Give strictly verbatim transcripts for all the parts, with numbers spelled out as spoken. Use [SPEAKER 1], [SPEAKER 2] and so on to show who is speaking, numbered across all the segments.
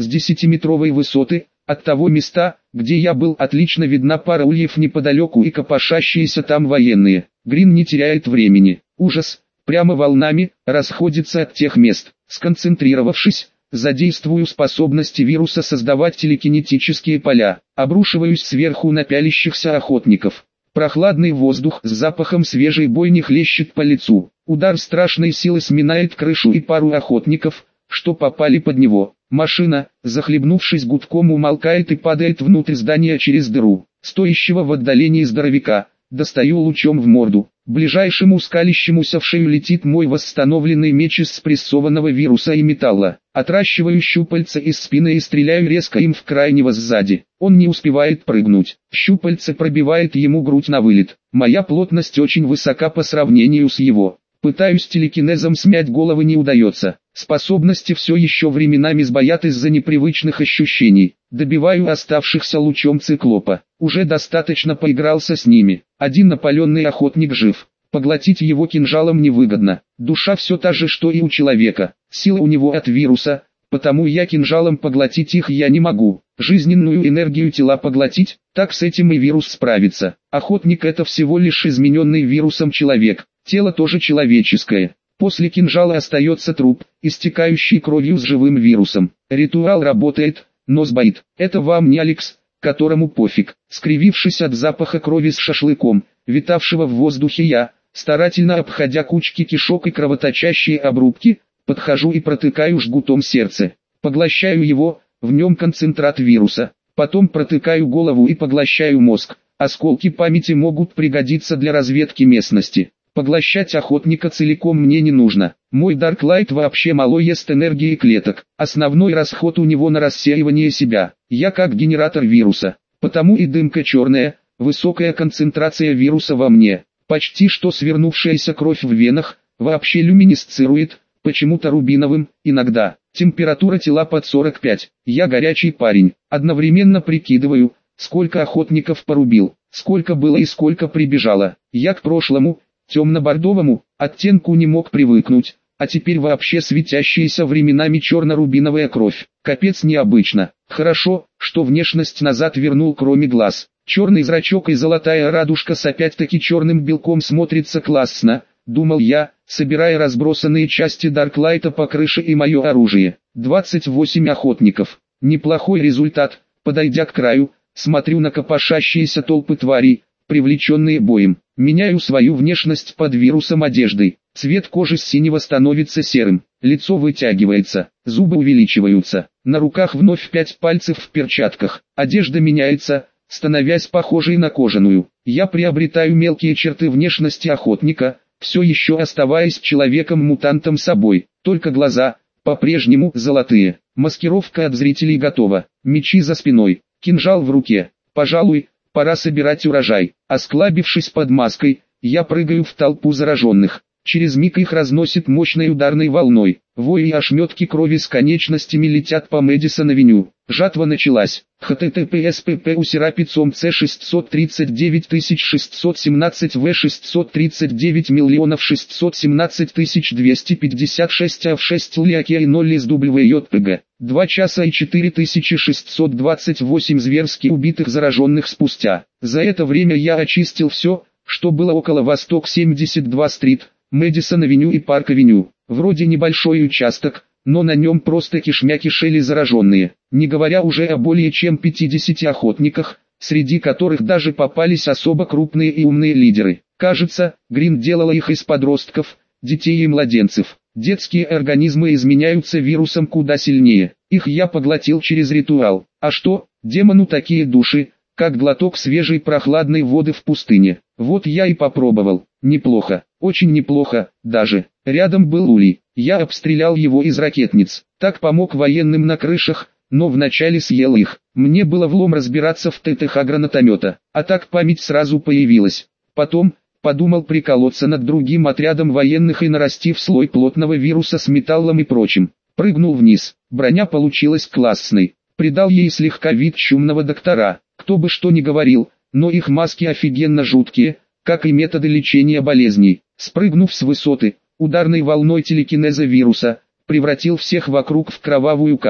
[SPEAKER 1] С десятиметровой высоты, от того места, где я был, отлично видна пара ульев неподалеку и копошащиеся там военные. Грин не теряет времени. Ужас, прямо волнами, расходится от тех мест. Сконцентрировавшись, задействую способности вируса создавать телекинетические поля. Обрушиваюсь сверху на пялящихся охотников. Прохладный воздух с запахом свежей бойни хлещет по лицу. Удар страшной силы сминает крышу и пару охотников, что попали под него. Машина, захлебнувшись гудком, умолкает и падает внутрь здания через дыру. Стоящего в отдалении здоровяка достаю лучом в морду. Ближайшему скалящемуся в шею летит мой восстановленный меч из спрессованного вируса и металла. Отращиваю щупальца из спины и стреляю резко им в крайнего сзади. Он не успевает прыгнуть. Щупальце пробивает ему грудь на вылет. Моя плотность очень высока по сравнению с его. Пытаюсь телекинезом смять головы, не удается. Способности все еще временами сбоят из-за непривычных ощущений. Добиваю оставшихся лучом циклопа. Уже достаточно поигрался с ними. Один напаленный охотник жив. Поглотить его кинжалом невыгодно. Душа все та же, что и у человека. Сила у него от вируса, потому я кинжалом поглотить их я не могу. Жизненную энергию тела поглотить, так с этим и вирус справится. Охотник — это всего лишь измененный вирусом человек. Тело тоже человеческое. После кинжала остается труп, истекающий кровью с живым вирусом. Ритуал работает, но сбоит. Это вам не Алекс, которому пофиг. Скривившись от запаха крови с шашлыком, витавшего в воздухе, я, старательно обходя кучки кишок и кровоточащие обрубки, подхожу и протыкаю жгутом сердце. Поглощаю его, в нем концентрат вируса. Потом протыкаю голову и поглощаю мозг. Осколки памяти могут пригодиться для разведки местности. Поглощать охотника целиком мне не нужно. Мой Дарклайт вообще мало ест энергии клеток. Основной расход у него на рассеивание себя. Я как генератор вируса. Потому и дымка черная, высокая концентрация вируса во мне. Почти что свернувшаяся кровь в венах, вообще люминесцирует, почему-то рубиновым, иногда. Температура тела под сорок пять. Я горячий парень. Одновременно прикидываю, сколько охотников порубил, сколько было и сколько прибежало. Я к прошлому, темно-бордовому, оттенку не мог привыкнуть, а теперь вообще светящаяся временами черно-рубиновая кровь. Капец необычно. Хорошо, что внешность назад вернул, кроме глаз. Черный зрачок и золотая радужка с опять-таки черным белком смотрится классно, думал я, собирая разбросанные части Дарклайта по крыше и мое оружие. двадцать восемь охотников. Неплохой результат. Подойдя к краю, смотрю на копошащиеся толпы тварей, привлеченные боем. Меняю свою внешность под вирусом одеждой. Цвет кожи с синего становится серым. Лицо вытягивается, зубы увеличиваются. На руках вновь пять пальцев в перчатках. Одежда меняется, становясь похожей на кожаную. Я приобретаю мелкие черты внешности охотника, все еще оставаясь человеком-мутантом собой. Только глаза, по-прежнему золотые. Маскировка от зрителей готова. Мечи за спиной, кинжал в руке. Пожалуй, пора собирать урожай. Осклабившись под маской, я прыгаю в толпу зараженных. Через миг их разносит мощной ударной волной. Вой и ошметки крови с конечностями летят по Мэдисон-авеню. Жатва началась. https pp усерапицом c шестьсот тридцать девять тысяч шестьсот семнадцать в шестьсот тридцать девять миллионов шестьсот семнадцать тысяч двести пятьдесят шесть а в шесть лиаки и ноль из wjpg. два часа и четыре тысячи шестьсот двадцать восемь зверски убитых зараженных спустя. За это время я очистил все, что было около Восток семьдесят два стрит, Мэдисон-авеню и Парк-авеню. Вроде небольшой участок, но на нем просто кишмя кишели зараженные, не говоря уже о более чем пятидесяти охотниках, среди которых даже попались особо крупные и умные лидеры. Кажется, Грин делала их из подростков, детей и младенцев. Детские организмы изменяются вирусом куда сильнее. Их я поглотил через ритуал. А что, демону такие души, как глоток свежей прохладной воды в пустыне. Вот я и попробовал. Неплохо, очень неплохо, даже. Рядом был Улей. Я обстрелял его из ракетниц. Так помог военным на крышах, но вначале съел их. Мне было влом разбираться в ТТХ гранатомета. А так память сразу появилась. Потом, подумал приколоться над другим отрядом военных и нарастив слой плотного вируса с металлом и прочим. Прыгнул вниз. Броня получилась классной. Придал ей слегка вид чумного доктора. Кто бы что ни говорил, но их маски офигенно жуткие, как и методы лечения болезней. Спрыгнув с высоты, ударной волной телекинеза вируса, превратил всех вокруг в кровавую кашу.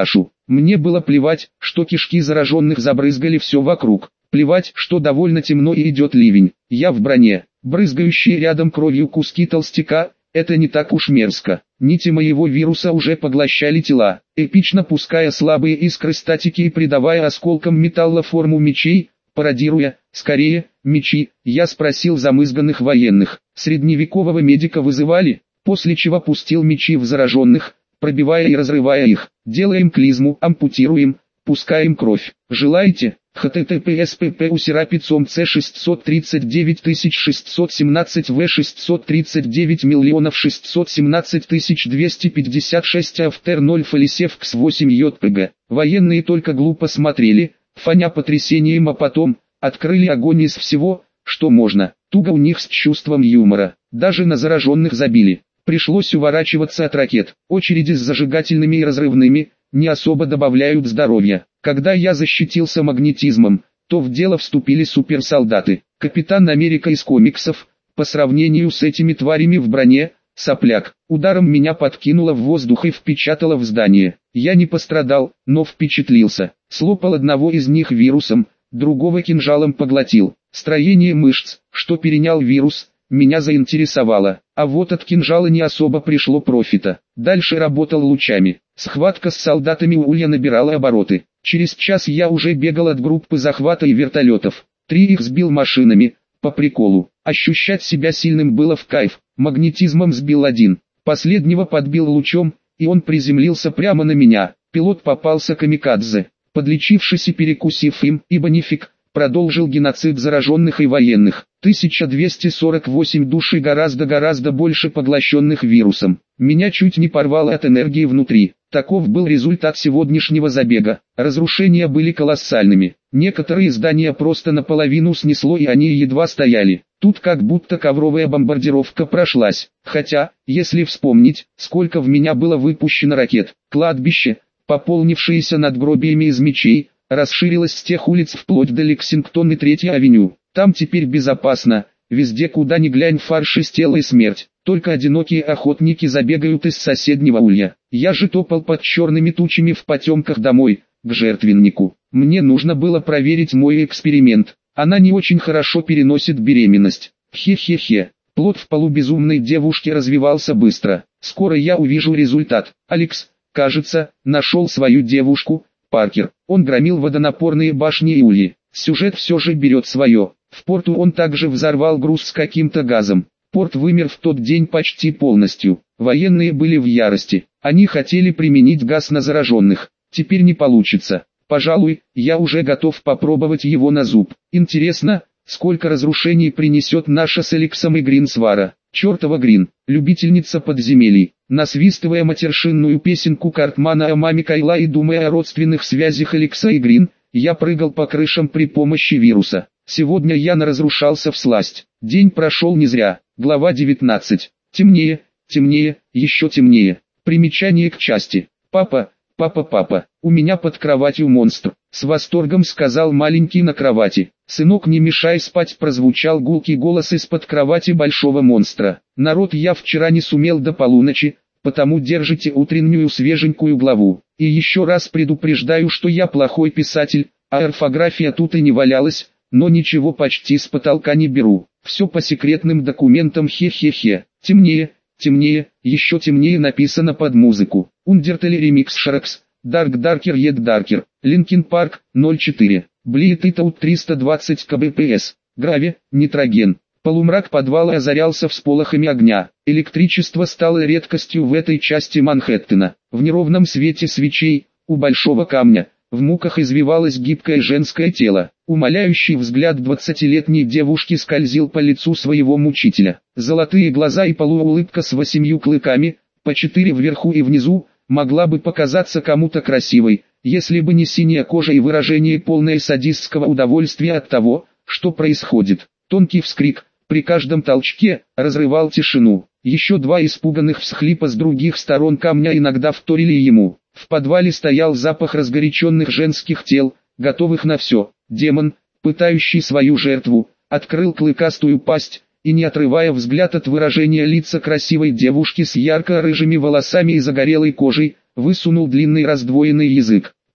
[SPEAKER 1] Мне было плевать, что кишки зараженных забрызгали все вокруг. Плевать, что довольно темно и идет ливень. Я в броне. Брызгающие рядом кровью куски толстяка – это не так уж мерзко. Нити моего вируса уже поглощали тела, эпично пуская слабые искры статики и придавая осколкам металла форму мечей, пародируя, скорее, мечи. Я спросил замызганных военных, средневекового медика вызывали, после чего пустил мечи в зараженных, пробивая и разрывая их. Делаем клизму, ампутируем, пускаем кровь. Желаете? https pp усерапицом c шестьсот тридцать девять тысяч шестьсот семнадцать в шестьсот тридцать девять миллионов шестьсот семнадцать тысяч двести пятьдесят шесть автор ноль фалисевкс восемь jpg. Военные только глупо смотрели, фоня потрясением, а потом открыли огонь из всего, что можно. Туго у них с чувством юмора. Даже на зараженных забили. Пришлось уворачиваться от ракет. Очереди с зажигательными и разрывными не особо добавляют здоровья. Когда я защитился магнетизмом, то в дело вступили суперсолдаты. Капитан Америка из комиксов, по сравнению с этими тварями в броне, сопляк. Ударом меня подкинуло в воздух и впечатало в здание. Я не пострадал, но впечатлился. Слопал одного из них вирусом, другого кинжалом поглотил. Строение мышц, что перенял вирус, меня заинтересовало. А вот от кинжала не особо пришло профита. Дальше работал лучами. Схватка с солдатами у Улья набирала обороты. Через час я уже бегал от группы захвата и вертолетов. Три их сбил машинами, по приколу. Ощущать себя сильным было в кайф. Магнетизмом сбил один. Последнего подбил лучом, и он приземлился прямо на меня. Пилот попался камикадзе. Подлечившись и перекусив им, ибо нифиг, продолжил геноцид зараженных и военных. тысяча двести сорок восемь душ и гораздо-гораздо больше поглощенных вирусом. Меня чуть не порвало от энергии внутри. Таков был результат сегодняшнего забега. Разрушения были колоссальными. Некоторые здания просто наполовину снесло, и они едва стояли. Тут как будто ковровая бомбардировка прошлась. Хотя, если вспомнить, сколько в меня было выпущено ракет. Кладбище, пополнившееся надгробиями из мечей, расширилось с тех улиц вплоть до Лексингтон и Третьей авеню. Там теперь безопасно, везде куда ни глянь фарш из тела и смерть. Только одинокие охотники забегают из соседнего улья. Я же топал под черными тучами в потемках домой, к жертвеннику. Мне нужно было проверить мой эксперимент. Она не очень хорошо переносит беременность. Хе-хе-хе. Плод в полубезумной девушке развивался быстро. Скоро я увижу результат. Алекс, кажется, нашел свою девушку. Паркер. Он громил водонапорные башни и ульи. Сюжет все же берет свое. В порту он также взорвал груз с каким-то газом. Порт вымер в тот день почти полностью. Военные были в ярости. Они хотели применить газ на зараженных. Теперь не получится. Пожалуй, я уже готов попробовать его на зуб. Интересно, сколько разрушений принесет наша с Алексом и Грин свара. Чертова Грин, любительница подземелий. Насвистывая матершинную песенку Картмана о маме Кайла и думая о родственных связях Алекса и Грин, я прыгал по крышам при помощи вируса. Сегодня я наразрушался всласть. День прошел не зря. Глава девятнадцать. Темнее, темнее, еще темнее. Примечание к части. Папа, папа, папа, у меня под кроватью монстр. С восторгом сказал маленький на кровати. Сынок, не мешай спать, прозвучал гулкий голос из-под кровати большого монстра. Народ, я вчера не сумел до полуночи, потому держите утреннюю свеженькую главу. И еще раз предупреждаю, что я плохой писатель, а орфография тут и не валялась, но ничего почти с потолка не беру. Все по секретным документам, хе-хе-хе. Темнее, темнее, еще темнее написано под музыку. Undertale ремикс Шрекс, Dark Darker Yet Darker, Linkin Park, ноль четыре. Bleed It Out триста двадцать кбпс. Грави, нитроген. Полумрак подвала озарялся всполохами огня. Электричество стало редкостью в этой части Манхэттена. В неровном свете свечей, у большого камня, в муках извивалось гибкое женское тело. Умоляющий взгляд двадцатилетней девушки скользил по лицу своего мучителя. Золотые глаза и полуулыбка с восемью клыками, по четыре вверху и внизу, могла бы показаться кому-то красивой, если бы не синяя кожа и выражение полное садистского удовольствия от того, что происходит. Тонкий вскрик, при каждом толчке, разрывал тишину. Еще два испуганных всхлипа с других сторон камня иногда вторили ему. В подвале стоял запах разгоряченных женских тел, готовых на все. Демон, пытающий свою жертву, открыл клыкастую пасть, и не отрывая взгляд от выражения лица красивой девушки с ярко-рыжими волосами и загорелой кожей, высунул длинный раздвоенный язык.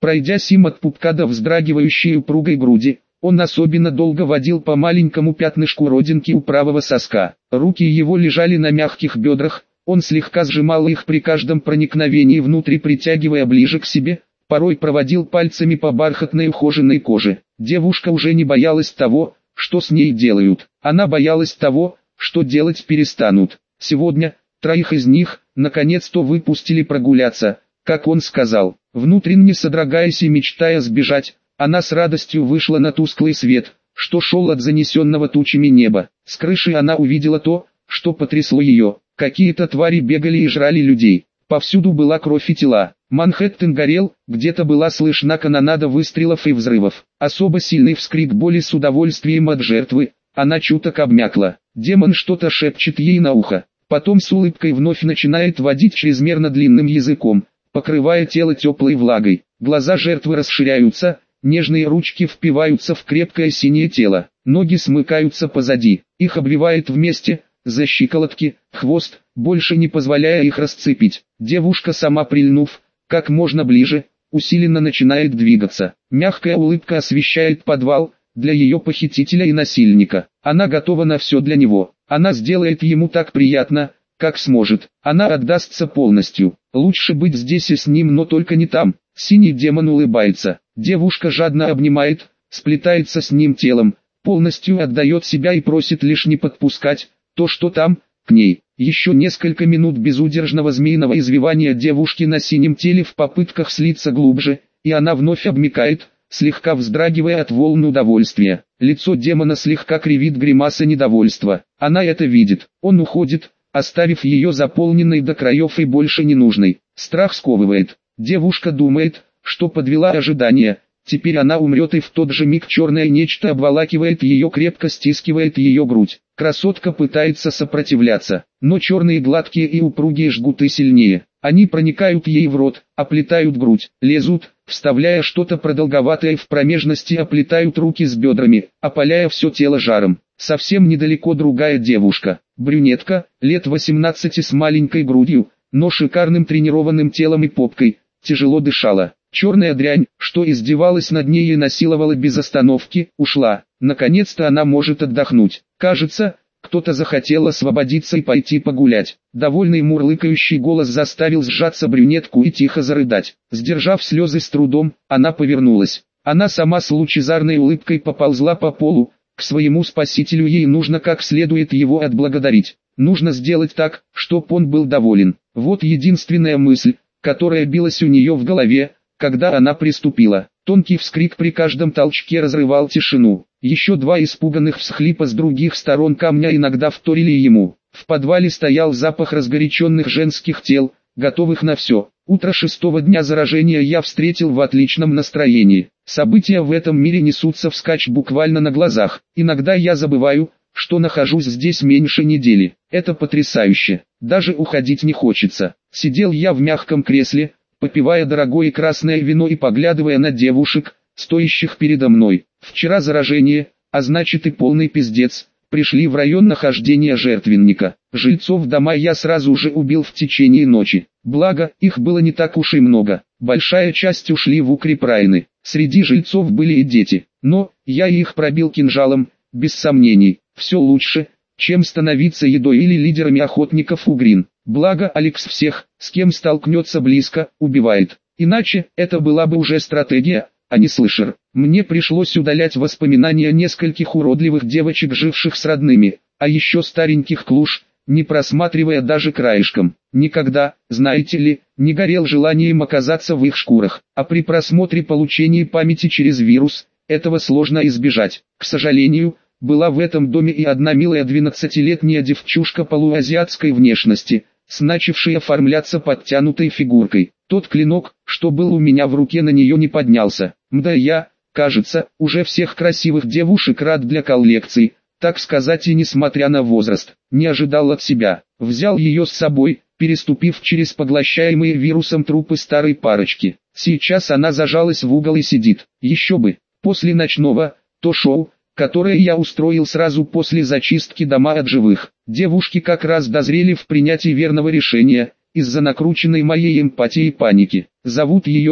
[SPEAKER 1] Пройдя сим от пупка до вздрагивающей упругой груди, он особенно долго водил по маленькому пятнышку родинки у правого соска. Руки его лежали на мягких бедрах, он слегка сжимал их при каждом проникновении внутрь, притягивая ближе к себе, порой проводил пальцами по бархатной ухоженной коже. Девушка уже не боялась того, что с ней делают. Она боялась того, что делать перестанут. Сегодня, троих из них, наконец-то выпустили прогуляться, как он сказал. Внутренне содрогаясь и мечтая сбежать, она с радостью вышла на тусклый свет, что шел от занесенного тучами неба. С крыши она увидела то, что потрясло ее. Какие-то твари бегали и жрали людей. Повсюду была кровь и тела. Манхэттен горел, где-то была слышна канонада выстрелов и взрывов. Особо сильный вскрик боли с удовольствием от жертвы. Она чуток обмякла. Демон что-то шепчет ей на ухо. Потом с улыбкой вновь начинает водить чрезмерно длинным языком, покрывая тело теплой влагой. Глаза жертвы расширяются, нежные ручки впиваются в крепкое синее тело. Ноги смыкаются позади, их обвивает вместе, за щиколотки, хвост, больше не позволяя их расцепить. Девушка, сама прильнув, как можно ближе, усиленно начинает двигаться. Мягкая улыбка освещает подвал, для ее похитителя и насильника. Она готова на все для него. Она сделает ему так приятно, как сможет. Она отдастся полностью. Лучше быть здесь и с ним, но только не там. Синий демон улыбается. Девушка жадно обнимает, сплетается с ним телом, полностью отдает себя и просит лишь не подпускать то, что там, к ней. Еще несколько минут безудержного змеиного извивания девушки на синем теле в попытках слиться глубже, и она вновь обмякает, слегка вздрагивая от волн удовольствия. Лицо демона слегка кривит гримаса недовольства. Она это видит. Он уходит, оставив ее заполненной до краев и больше не нужной. Страх сковывает. Девушка думает, что подвела ожидания. Теперь она умрет, и в тот же миг черное нечто обволакивает ее, крепко стискивает ее грудь. Красотка пытается сопротивляться, но черные гладкие и упругие жгуты сильнее. Они проникают ей в рот, оплетают грудь, лезут, вставляя что-то продолговатое в промежности, оплетают руки с бедрами, опаляя все тело жаром. Совсем недалеко другая девушка, брюнетка, лет восемнадцати, с маленькой грудью, но шикарным тренированным телом и попкой, тяжело дышала. Черная дрянь, что издевалась над ней и насиловала без остановки, ушла. Наконец-то она может отдохнуть. Кажется, кто-то захотел освободиться и пойти погулять. Довольный мурлыкающий голос заставил сжаться брюнетку и тихо зарыдать. Сдержав слезы с трудом, она повернулась. Она сама с лучезарной улыбкой поползла по полу. К своему спасителю ей нужно как следует его отблагодарить. Нужно сделать так, чтоб он был доволен. Вот единственная мысль, которая билась у нее в голове, когда она приступила. Тонкий вскрик при каждом толчке разрывал тишину. Еще два испуганных всхлипа с других сторон камня иногда вторили ему. В подвале стоял запах разгоряченных женских тел, готовых на все. Утро шестого дня заражения я встретил в отличном настроении. События в этом мире несутся вскачь буквально на глазах. Иногда я забываю, что нахожусь здесь меньше недели. Это потрясающе. Даже уходить не хочется. Сидел я в мягком кресле, попивая дорогое красное вино и поглядывая на девушек, стоящих передо мной. Вчера заражение, а значит и полный пиздец, пришли в район нахождения жертвенника. Жильцов дома я сразу же убил в течение ночи. Благо, их было не так уж и много. Большая часть ушли в укрепрайны. Среди жильцов были и дети. Но, я их пробил кинжалом, без сомнений. Все лучше, чем становиться едой или лидерами охотников у Грин. Благо, Алекс всех, с кем столкнется близко, убивает. Иначе, это была бы уже стратегия, а не слэшер. Мне пришлось удалять воспоминания нескольких уродливых девочек, живших с родными, а еще стареньких клуш, не просматривая даже краешком. Никогда, знаете ли, не горел желанием оказаться в их шкурах, а при просмотре получения памяти через вирус, этого сложно избежать. К сожалению, была в этом доме и одна милая двенадцатилетняя девчушка полуазиатской внешности, с начавшей оформляться подтянутой фигуркой. Тот клинок, что был у меня в руке, на нее не поднялся. Мда, я, кажется, уже всех красивых девушек рад для коллекции, так сказать, и несмотря на возраст, не ожидал от себя. Взял ее с собой, переступив через поглощаемые вирусом трупы старой парочки. Сейчас она зажалась в угол и сидит. Еще бы, после ночного, то шоу, которое я устроил сразу после зачистки дома от живых. Девушки как раз дозрели в принятии верного решения, из-за накрученной моей эмпатии и паники. Зовут ее,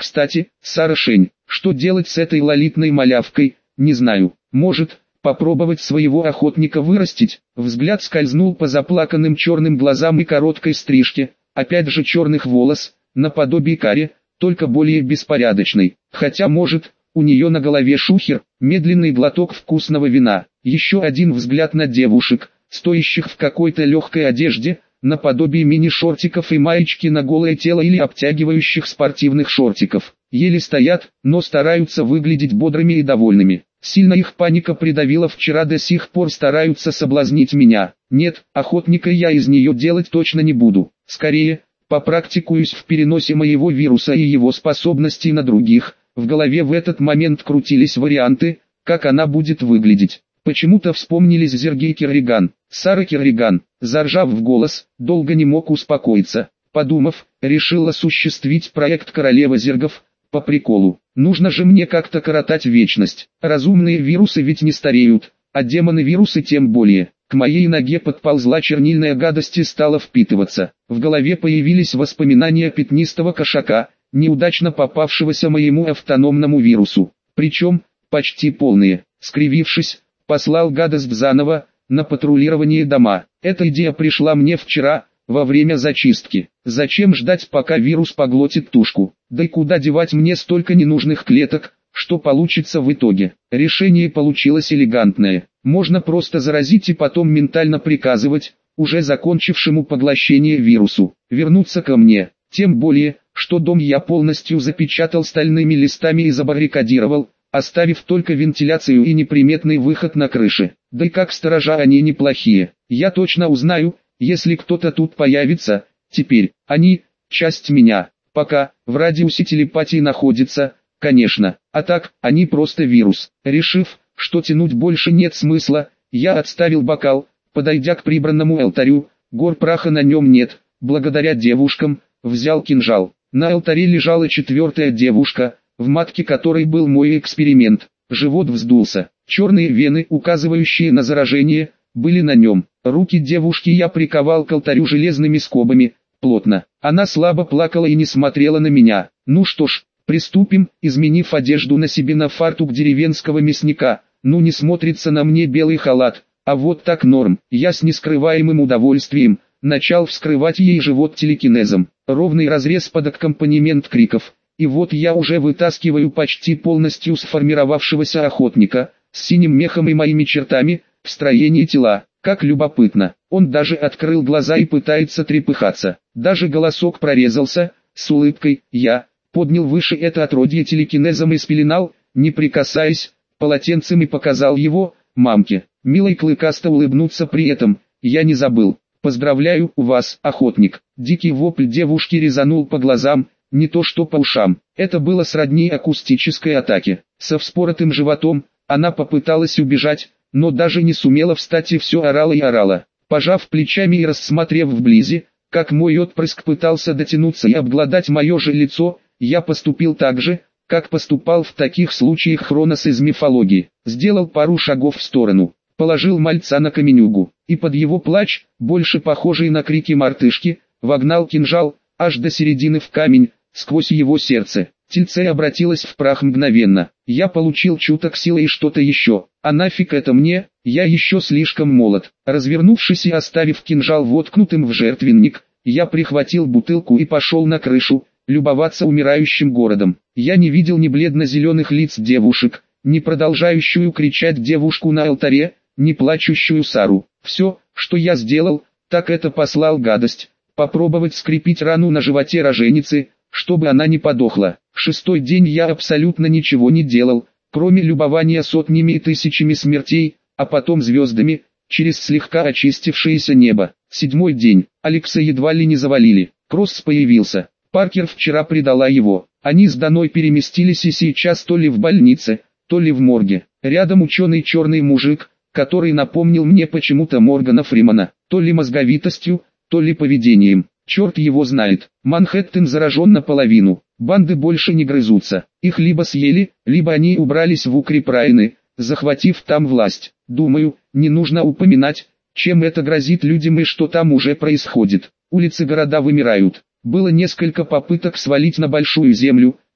[SPEAKER 1] Кстати, Сара Шень, что делать с этой лолитной малявкой, не знаю. Может, попробовать своего охотника вырастить? Взгляд скользнул по заплаканным черным глазам и короткой стрижке, опять же черных волос, наподобие кари, только более беспорядочной. Хотя может, у нее на голове шухер, медленный глоток вкусного вина, еще один взгляд на девушек, стоящих в какой-то легкой одежде, наподобие мини-шортиков и маечки на голое тело или обтягивающих спортивных шортиков. Еле стоят, но стараются выглядеть бодрыми и довольными. Сильно их паника придавила вчера, до сих пор стараются соблазнить меня. Нет, охотника я из нее делать точно не буду. Скорее, попрактикуюсь в переносе моего вируса и его способностей на других. В голове в этот момент крутились варианты, как она будет выглядеть. Почему-то вспомнились Сергей Керриган, Сара Керриган. Заржав в голос, долго не мог успокоиться. Подумав, решил осуществить проект «Королева зергов». По приколу, нужно же мне как-то коротать вечность. Разумные вирусы ведь не стареют, а демоны-вирусы тем более. К моей ноге подползла чернильная гадость и стала впитываться. В голове появились воспоминания пятнистого кошака, неудачно попавшегося моему автономному вирусу. Причем, почти полные. Скривившись, послал гадость заново, на патрулирование дома. Эта идея пришла мне вчера, во время зачистки. Зачем ждать, пока вирус поглотит тушку? Да и куда девать мне столько ненужных клеток? Что получится в итоге? Решение получилось элегантное. Можно просто заразить и потом ментально приказывать, уже закончившему поглощение вирусу, вернуться ко мне. Тем более, что дом я полностью запечатал стальными листами и забаррикадировал, оставив только вентиляцию и неприметный выход на крыше. Да и как сторожа они неплохие. Я точно узнаю, если кто-то тут появится. Теперь, они – часть меня. Пока, в радиусе телепатии находится, конечно. А так, они просто вирус. Решив, что тянуть больше нет смысла, я отставил бокал, подойдя к прибранному алтарю. Гор праха на нем нет, благодаря девушкам, взял кинжал. На алтаре лежала четвертая девушка, в матке которой был мой эксперимент. Живот вздулся. Черные вены, указывающие на заражение, были на нем. Руки девушки я приковал к алтарю железными скобами, плотно. Она слабо плакала и не смотрела на меня. Ну что ж, приступим. Изменив одежду на себе на фартук деревенского мясника, ну не смотрится на мне белый халат, а вот так норм. Я с нескрываемым удовольствием начал вскрывать ей живот телекинезом. Ровный разрез под аккомпанемент криков. И вот я уже вытаскиваю почти полностью сформировавшегося охотника, с синим мехом и моими чертами, в строении тела. Как любопытно, он даже открыл глаза и пытается трепыхаться. Даже голосок прорезался, с улыбкой. Я поднял выше это отродье телекинезом и спеленал, не прикасаясь, полотенцем и показал его мамке. Мило и клыкасто улыбнуться при этом, я не забыл. Поздравляю, у вас, охотник. Дикий вопль девушки резанул по глазам, не то что по ушам. Это было сродни акустической атаке. Со вспоротым животом, она попыталась убежать, но даже не сумела встать и все орала и орала. Пожав плечами и рассмотрев вблизи, как мой отпрыск пытался дотянуться и обглодать мое же лицо, я поступил так же, как поступал в таких случаях Хронос из мифологии. Сделал пару шагов в сторону, положил мальца на каменюгу, и под его плач, больше похожий на крики мартышки, вогнал кинжал, аж до середины в камень, сквозь его сердце. Тельце обратилось в прах мгновенно. Я получил чуток силы и что-то еще. А нафиг это мне, я еще слишком молод. Развернувшись и оставив кинжал воткнутым в жертвенник, я прихватил бутылку и пошел на крышу, любоваться умирающим городом. Я не видел ни бледно-зеленых лиц девушек, ни продолжающую кричать девушку на алтаре, ни плачущую Сару. Все, что я сделал, так это послал гадость, попробовать скрепить рану на животе роженицы, чтобы она не подохла. Шестой день я абсолютно ничего не делал, кроме любования сотнями и тысячами смертей, а потом звездами, через слегка очистившееся небо. Седьмой день. Алекса едва ли не завалили. Кросс появился. Паркер вчера предала его. Они с Даной переместились и сейчас то ли в больнице, то ли в морге. Рядом ученый черный мужик, который напомнил мне почему-то Моргана Фримана, то ли мозговитостью, то ли поведением. Черт его знает. Манхэттен заражен наполовину. Банды больше не грызутся. Их либо съели, либо они убрались в укрепрайны, захватив там власть. Думаю, не нужно упоминать, чем это грозит людям и что там уже происходит. Улицы города вымирают. Было несколько попыток свалить на Большую Землю,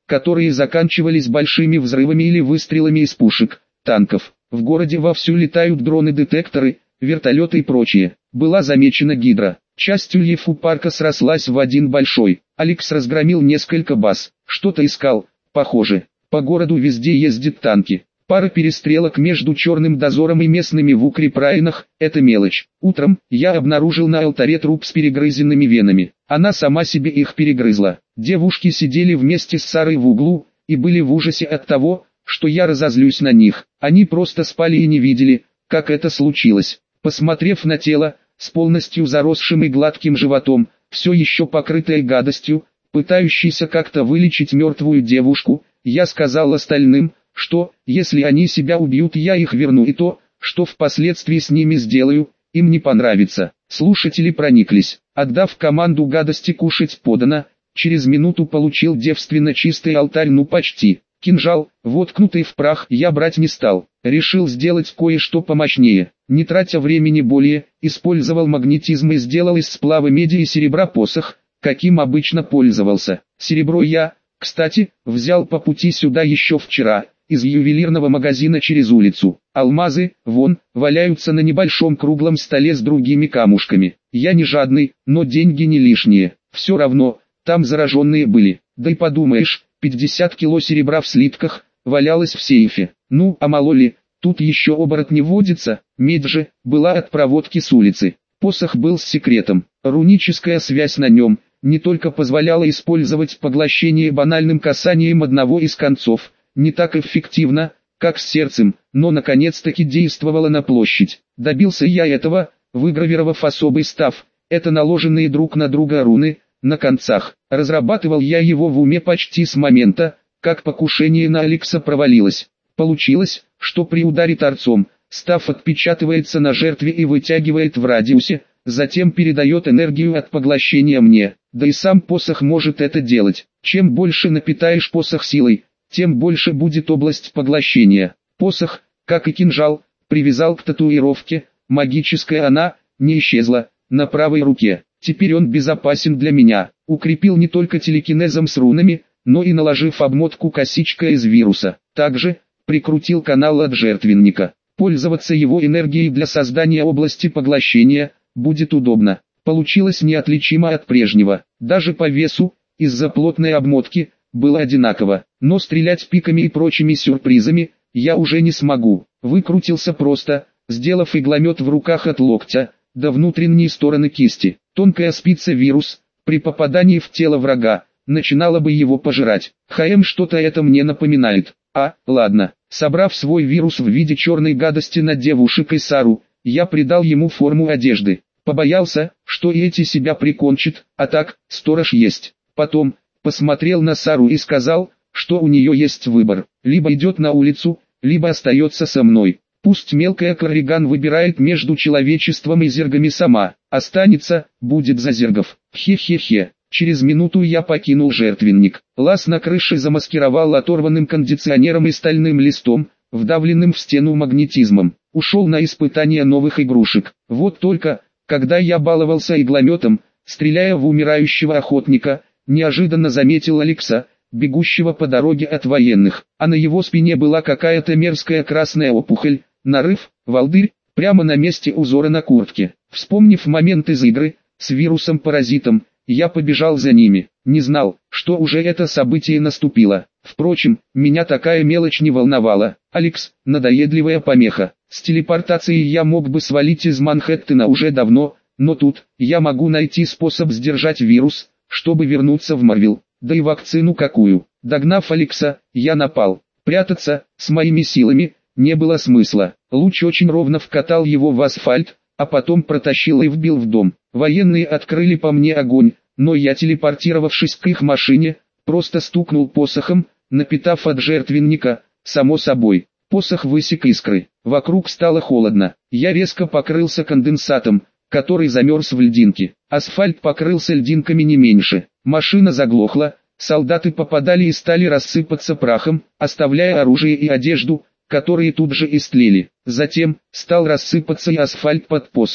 [SPEAKER 1] которые заканчивались большими взрывами или выстрелами из пушек, танков. В городе вовсю летают дроны-детекторы, вертолеты и прочее. Была замечена гидра. Часть ульев у парка срослась в один большой. Алекс разгромил несколько баз. Что-то искал, похоже. По городу везде ездят танки. Пара перестрелок между черным дозором и местными в укрепрайонах – это мелочь. Утром я обнаружил на алтаре труп с перегрызенными венами. Она сама себе их перегрызла. Девушки сидели вместе с Сарой в углу и были в ужасе от того, что я разозлюсь на них. Они просто спали и не видели, как это случилось. Посмотрев на тело, с полностью заросшим и гладким животом, все еще покрытое гадостью, пытающейся как-то вылечить мертвую девушку, я сказал остальным, что, если они себя убьют, я их верну, и то, что впоследствии с ними сделаю, им не понравится. Слушатели прониклись. Отдав команду гадости кушать подано, через минуту получил девственно чистый алтарь, ну почти. Кинжал, воткнутый в прах, я брать не стал. Решил сделать кое-что помощнее. Не тратя времени более, использовал магнетизм и сделал из сплава меди и серебра посох, каким обычно пользовался. Серебро я, кстати, взял по пути сюда еще вчера, из ювелирного магазина через улицу. Алмазы, вон, валяются на небольшом круглом столе с другими камушками. Я не жадный, но деньги не лишние. Все равно, там зараженные были. Да и подумаешь, пятьдесят кило серебра в слитках, валялось в сейфе. Ну, а мало ли, тут еще оборотни водится, медь же, была от проводки с улицы. Посох был с секретом. Руническая связь на нем не только позволяла использовать поглощение банальным касанием одного из концов, не так эффективно, как с сердцем, но наконец-таки действовала на площадь. Добился я этого, выгравировав особый став, это наложенные друг на друга руны, на концах. Разрабатывал я его в уме почти с момента, как покушение на Алекса провалилось. Получилось, что при ударе торцом, став отпечатывается на жертве и вытягивает в радиусе, затем передает энергию от поглощения мне, да и сам посох может это делать. Чем больше напитаешь посох силой, тем больше будет область поглощения. Посох, как и кинжал, привязал к татуировке, магическая она, не исчезла, на правой руке. Теперь он безопасен для меня. Укрепил не только телекинезом с рунами, но и наложив обмотку косичка из вируса. Также, прикрутил канал от жертвенника. Пользоваться его энергией для создания области поглощения, будет удобно. Получилось неотличимо от прежнего. Даже по весу, из-за плотной обмотки, было одинаково. Но стрелять пиками и прочими сюрпризами, я уже не смогу. Выкрутился просто, сделав игломет в руках от локтя, до внутренней стороны кисти. Тонкая спица вирус, при попадании в тело врага, начинала бы его пожирать. ХМ что-то это мне напоминает. А, ладно. Собрав свой вирус в виде черной гадости на девушек и Сару, я придал ему форму одежды. Побоялся, что и эти себя прикончат, а так, сторож есть. Потом, посмотрел на Сару и сказал, что у нее есть выбор. Либо идет на улицу, либо остается со мной. Пусть мелкая Корриган выбирает между человечеством и зергами сама. Останется, будет за зергов. Хе-хе-хе. Через минуту я покинул жертвенник. Лаз на крыше замаскировал оторванным кондиционером и стальным листом, вдавленным в стену магнетизмом. Ушел на испытание новых игрушек. Вот только, когда я баловался иглометом, стреляя в умирающего охотника, неожиданно заметил Алекса, бегущего по дороге от военных, а на его спине была какая-то мерзкая красная опухоль, нарыв, волдырь, прямо на месте узора на куртке. Вспомнив момент из игры, с вирусом-паразитом, я побежал за ними. Не знал, что уже это событие наступило. Впрочем, меня такая мелочь не волновала. Алекс, надоедливая помеха. С телепортацией я мог бы свалить из Манхэттена уже давно, но тут, я могу найти способ сдержать вирус, чтобы вернуться в Марвел. Да и вакцину какую. Догнав Алекса, я напал. Прятаться, с моими силами, не было смысла. Луч очень ровно вкатал его в асфальт, а потом протащил и вбил в дом. Военные открыли по мне огонь, но я, телепортировавшись к их машине, просто стукнул посохом, напитав от жертвенника, само собой. Посох высек искры. Вокруг стало холодно. Я резко покрылся конденсатом, который замерз в льдинке. Асфальт покрылся льдинками не меньше. Машина заглохла, солдаты попадали и стали рассыпаться прахом, оставляя оружие и одежду, которые тут же истлели. Затем, стал рассыпаться и асфальт под посохом.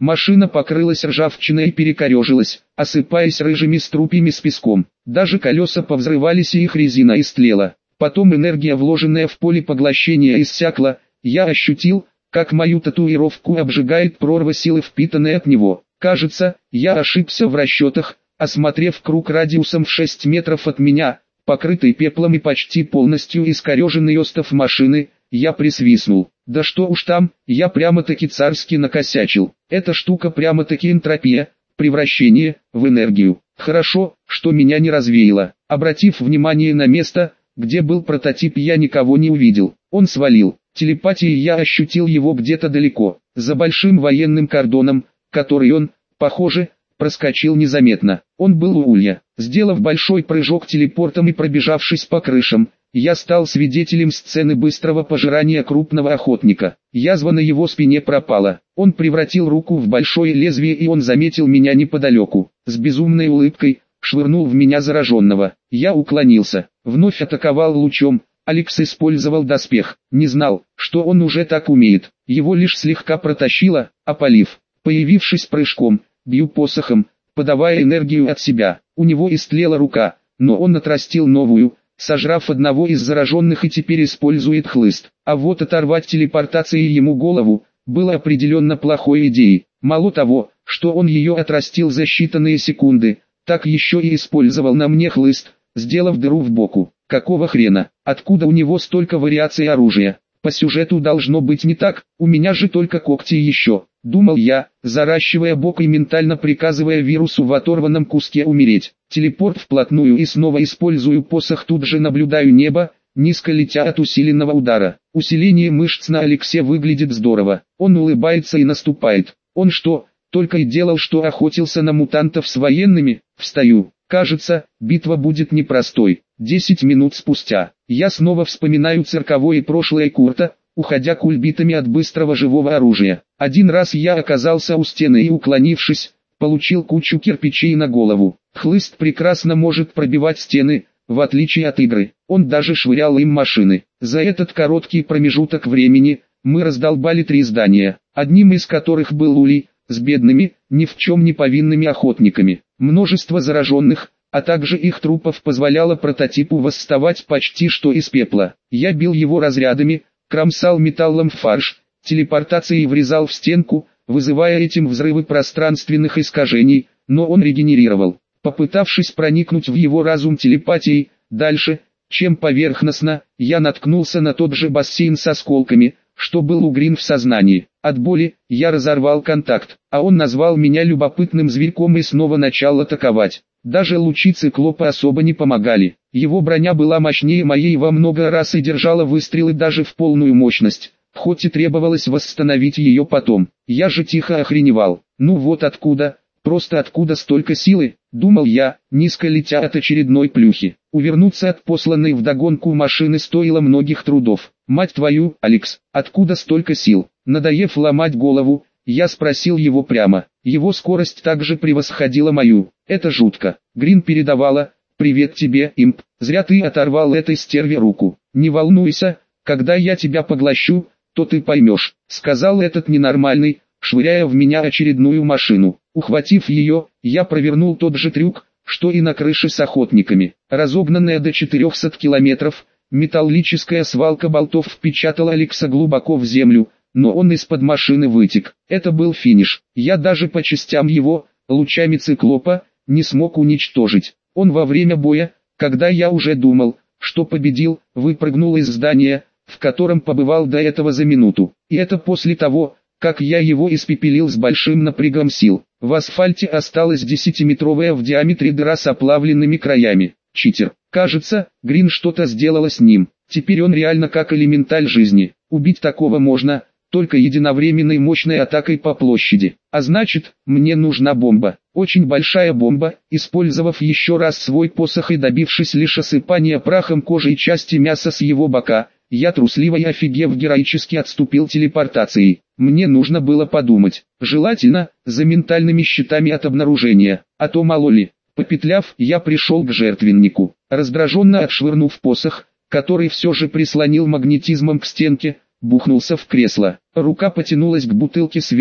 [SPEAKER 1] Машина покрылась ржавчиной и перекорежилась, осыпаясь рыжими струпьями с песком. Даже колеса повзрывались и их резина истлела. Потом энергия, вложенная в поле поглощения, иссякла. Я ощутил, как мою татуировку обжигает прорва силы, впитанной от него. Кажется, я ошибся в расчетах, осмотрев круг радиусом в шесть метров от меня, покрытый пеплом и почти полностью искореженный остов машины, я присвистнул. Да что уж там, я прямо-таки царски накосячил. Эта штука прямо-таки энтропия, превращение в энергию. Хорошо, что меня не развеяло. Обратив внимание на место, где был прототип, я никого не увидел. Он свалил. Телепатией я ощутил его где-то далеко, за большим военным кордоном, который он, похоже, проскочил незаметно. Он был у улья. Сделав большой прыжок телепортом и пробежавшись по крышам, я стал свидетелем сцены быстрого пожирания крупного охотника. Язва на его спине пропала. Он превратил руку в большое лезвие, и он заметил меня неподалеку. С безумной улыбкой швырнул в меня зараженного. Я уклонился. Вновь атаковал лучом. Алекс использовал доспех. Не знал, что он уже так умеет. Его лишь слегка протащило, опалив. Появившись прыжком, бью посохом, подавая энергию от себя. У него истлела рука, но он отрастил новую, сожрав одного из зараженных, и теперь использует хлыст. А вот оторвать телепортацией ему голову было определенно плохой идеей. Мало того, что он ее отрастил за считанные секунды, так еще и использовал на мне хлыст, сделав дыру в боку. Какого хрена? Откуда у него столько вариаций оружия? По сюжету должно быть не так, у меня же только когти еще. Думал я, заращивая бок и ментально приказывая вирусу в оторванном куске умереть. Телепорт вплотную и снова использую посох, тут же наблюдаю небо, низко летя от усиленного удара. Усиление мышц на Алексе выглядит здорово. Он улыбается и наступает. Он что, только и делал, что охотился на мутантов с военными? Встаю. Кажется, битва будет непростой. Десять минут спустя, я снова вспоминаю цирковое прошлое Курта, уходя кульбитами от быстрого живого оружия. Один раз я оказался у стены и, уклонившись, получил кучу кирпичей на голову. Хлыст прекрасно может пробивать стены, в отличие от игры. Он даже швырял им машины. За этот короткий промежуток времени мы раздолбали три здания, одним из которых был улей, с бедными, ни в чем не повинными охотниками. Множество зараженных, а также их трупов позволяло прототипу восставать почти что из пепла. Я бил его разрядами, кромсал металлом в фарш, телепортацией врезал в стенку, вызывая этим взрывы пространственных искажений, но он регенерировал. Попытавшись проникнуть в его разум телепатией, дальше, чем поверхностно, я наткнулся на тот же бассейн с осколками, что был у Грин в сознании. От боли я разорвал контакт, а он назвал меня любопытным зверьком и снова начал атаковать. Даже лучи циклопа особо не помогали. Его броня была мощнее моей во много раз и держала выстрелы даже в полную мощность, хоть и требовалось восстановить ее потом. Я же тихо охреневал. Ну вот откуда, просто откуда столько силы, думал я, низко летя от очередной плюхи. Увернуться от посланной вдогонку машины стоило многих трудов. Мать твою, Алекс, откуда столько сил? Надоев ломать голову, я спросил его прямо. Его скорость также превосходила мою. Это жутко. Грин передавала: «Привет тебе, имп, зря ты оторвал этой стерве руку. Не волнуйся, когда я тебя поглощу, то ты поймешь», — сказал этот ненормальный, швыряя в меня очередную машину. Ухватив ее, я провернул тот же трюк, что и на крыше с охотниками. Разогнанная до четырехсот километров, металлическая свалка болтов впечатала Алекса глубоко в землю, но он из-под машины вытек. Это был финиш. Я даже по частям его, лучами циклопа, не смог уничтожить. Он во время боя, когда я уже думал, что победил, выпрыгнул из здания, в котором побывал до этого за минуту. И это после того, как я его испепелил с большим напрягом сил. В асфальте осталась десятиметровая в диаметре дыра с оплавленными краями. Читер. Кажется, Грин что-то сделала с ним. Теперь он реально как элементаль жизни. Убить такого можно только единовременной мощной атакой по площади. А значит, мне нужна бомба. Очень большая бомба. Использовав еще раз свой посох и добившись лишь осыпания прахом кожи и части мяса с его бока, я трусливо и офигев героически отступил телепортацией. Мне нужно было подумать. Желательно, за ментальными щитами от обнаружения. А то мало ли. Попетляв, я пришел к жертвеннику. Раздраженно отшвырнув посох, который все же прислонил магнетизмом к стенке, бухнулся в кресло. Рука потянулась к бутылке с вином,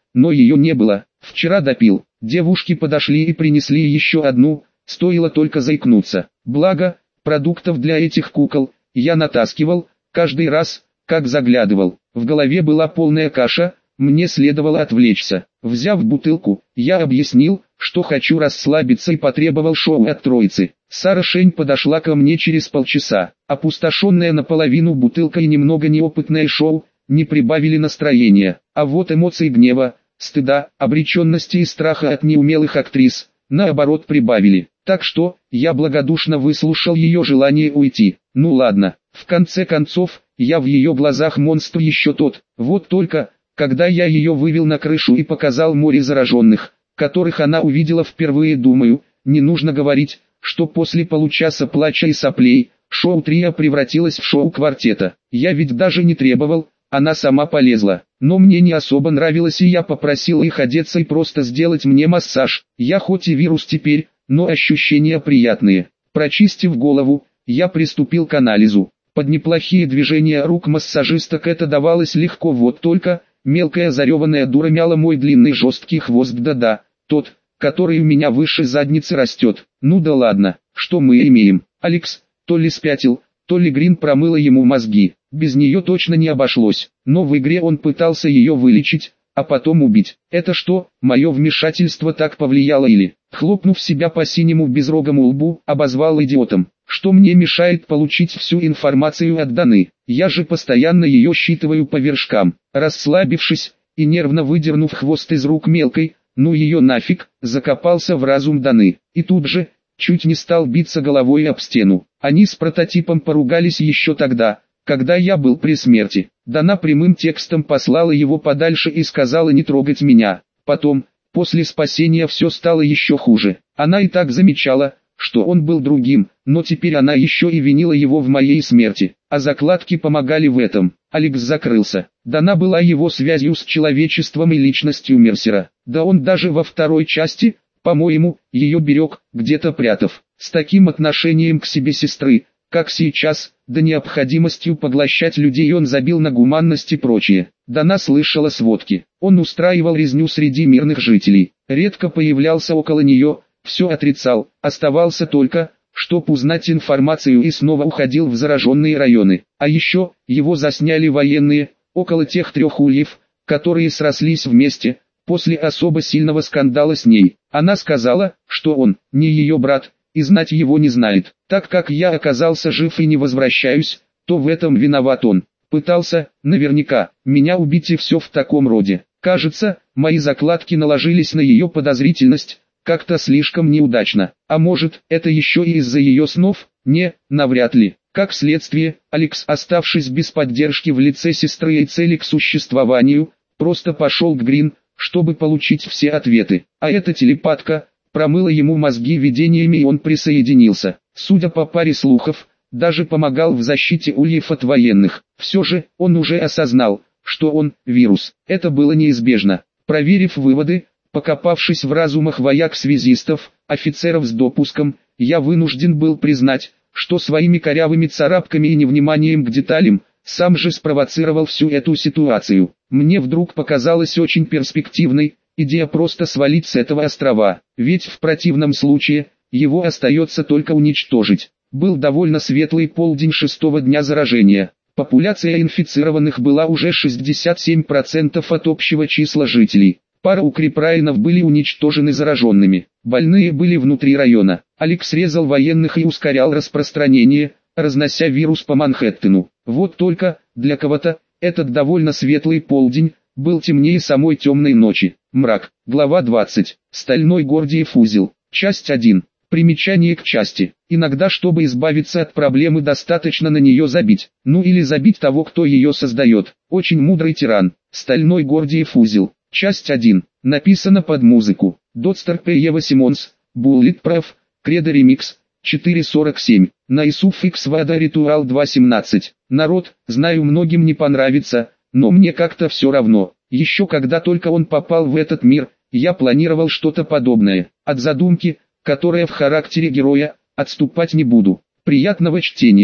[SPEAKER 1] но ее не было. Вчера допил. Девушки подошли и принесли еще одну, стоило только заикнуться. Благо, продуктов для этих кукол я натаскивал, каждый раз, как заглядывал. В голове была полная каша, мне следовало отвлечься. Взяв бутылку, я объяснил, что хочу расслабиться и потребовал шоу от троицы. Сара Шень подошла ко мне через полчаса. Опустошенная наполовину бутылка и немного неопытное шоу не прибавили настроения. А вот эмоции гнева, стыда, обреченности и страха от неумелых актрис, наоборот, прибавили. Так что, я благодушно выслушал ее желание уйти. Ну ладно, в конце концов, я в ее глазах монстр еще тот. Вот только, когда я ее вывел на крышу и показал море зараженных, которых она увидела впервые, думаю, не нужно говорить, что после получаса плача и соплей, шоу трио превратилось в шоу квартета. Я ведь даже не требовал, она сама полезла. Но мне не особо нравилось, и я попросил их одеться и просто сделать мне массаж. Я хоть и вирус теперь, но ощущения приятные. Прочистив голову, я приступил к анализу. Под неплохие движения рук массажисток это давалось легко, вот только мелкая зареванная дура мяла мой длинный жесткий хвост, да-да, тот, который у меня выше задницы растет. Ну да ладно, что мы имеем? Алекс то ли спятил, то ли Грин промыла ему мозги. Без нее точно не обошлось, но в игре он пытался ее вылечить, а потом убить. Это что, мое вмешательство так повлияло или, хлопнув себя по синему безрогому лбу, обозвал идиотом? Что мне мешает получить всю информацию от Даны? Я же постоянно ее считываю по вершкам. Расслабившись и нервно выдернув хвост из рук мелкой, ну ее нафиг, закопался в разум Даны. И тут же, чуть не стал биться головой об стену. Они с прототипом поругались еще тогда, когда я был при смерти. Дана прямым текстом послала его подальше и сказала не трогать меня. Потом, после спасения, все стало еще хуже. Она и так замечала, что он был другим, но теперь она еще и винила его в моей смерти, а закладки помогали в этом. Алекс закрылся. Дана была его связью с человечеством и личностью Мерсера. Да он даже во второй части, по-моему, ее берег, где-то прятав. С таким отношением к себе сестры, как сейчас, да необходимостью поглощать людей, он забил на гуманность и прочее. Дана слышала сводки. Он устраивал резню среди мирных жителей, редко появлялся около нее, все отрицал, оставался только, чтоб узнать информацию, и снова уходил в зараженные районы. А еще, его засняли военные, около тех трех ульев, которые срослись вместе, после особо сильного скандала с ней. Она сказала, что он, не ее брат, и знать его не знает. Так как я оказался жив и не возвращаюсь, то в этом виноват он. Пытался, наверняка, меня убить и все в таком роде. Кажется, мои закладки наложились на ее подозрительность, как-то слишком неудачно. А может, это еще и из-за ее снов? Не, навряд ли. Как следствие, Алекс, оставшись без поддержки в лице сестры и цели к существованию, просто пошел к Грин, чтобы получить все ответы. А эта телепатка промыла ему мозги видениями, и он присоединился. Судя по паре слухов, даже помогал в защите ульев от военных. Все же, он уже осознал, что он – вирус. Это было неизбежно. Проверив выводы, покопавшись в разумах вояк-связистов, офицеров с допуском, я вынужден был признать, что своими корявыми царапками и невниманием к деталям, сам же спровоцировал всю эту ситуацию. Мне вдруг показалось очень перспективной идея просто свалить с этого острова, ведь в противном случае, его остается только уничтожить. Был довольно светлый полдень шестого дня заражения. Популяция инфицированных была уже шестьдесят семь процентов от общего числа жителей. Пара укрепрайонов были уничтожены зараженными. Больные были внутри района. Алекс резал военных и ускорял распространение, разнося вирус по Манхэттену. Вот только, для кого-то, этот довольно светлый полдень был темнее самой темной ночи. Мрак. Глава двадцать. Стальной Гордиев узел. Часть один. Примечание к части. Иногда, чтобы избавиться от проблемы, достаточно на нее забить. Ну или забить того, кто ее создает. Очень мудрый тиран. Стальной Гордиев узел. Часть один. Написано под музыку. Дотстер П. Ева Симонс. Буллит Прав. Кредо Ремикс. четыре сорок семь. Найсуф Икс Вада Ритуал два семнадцать. Народ, знаю, многим не понравится, но мне как-то все равно. Еще когда только он попал в этот мир, я планировал что-то подобное. От задумки, которая в характере героя, отступать не буду. Приятного чтения.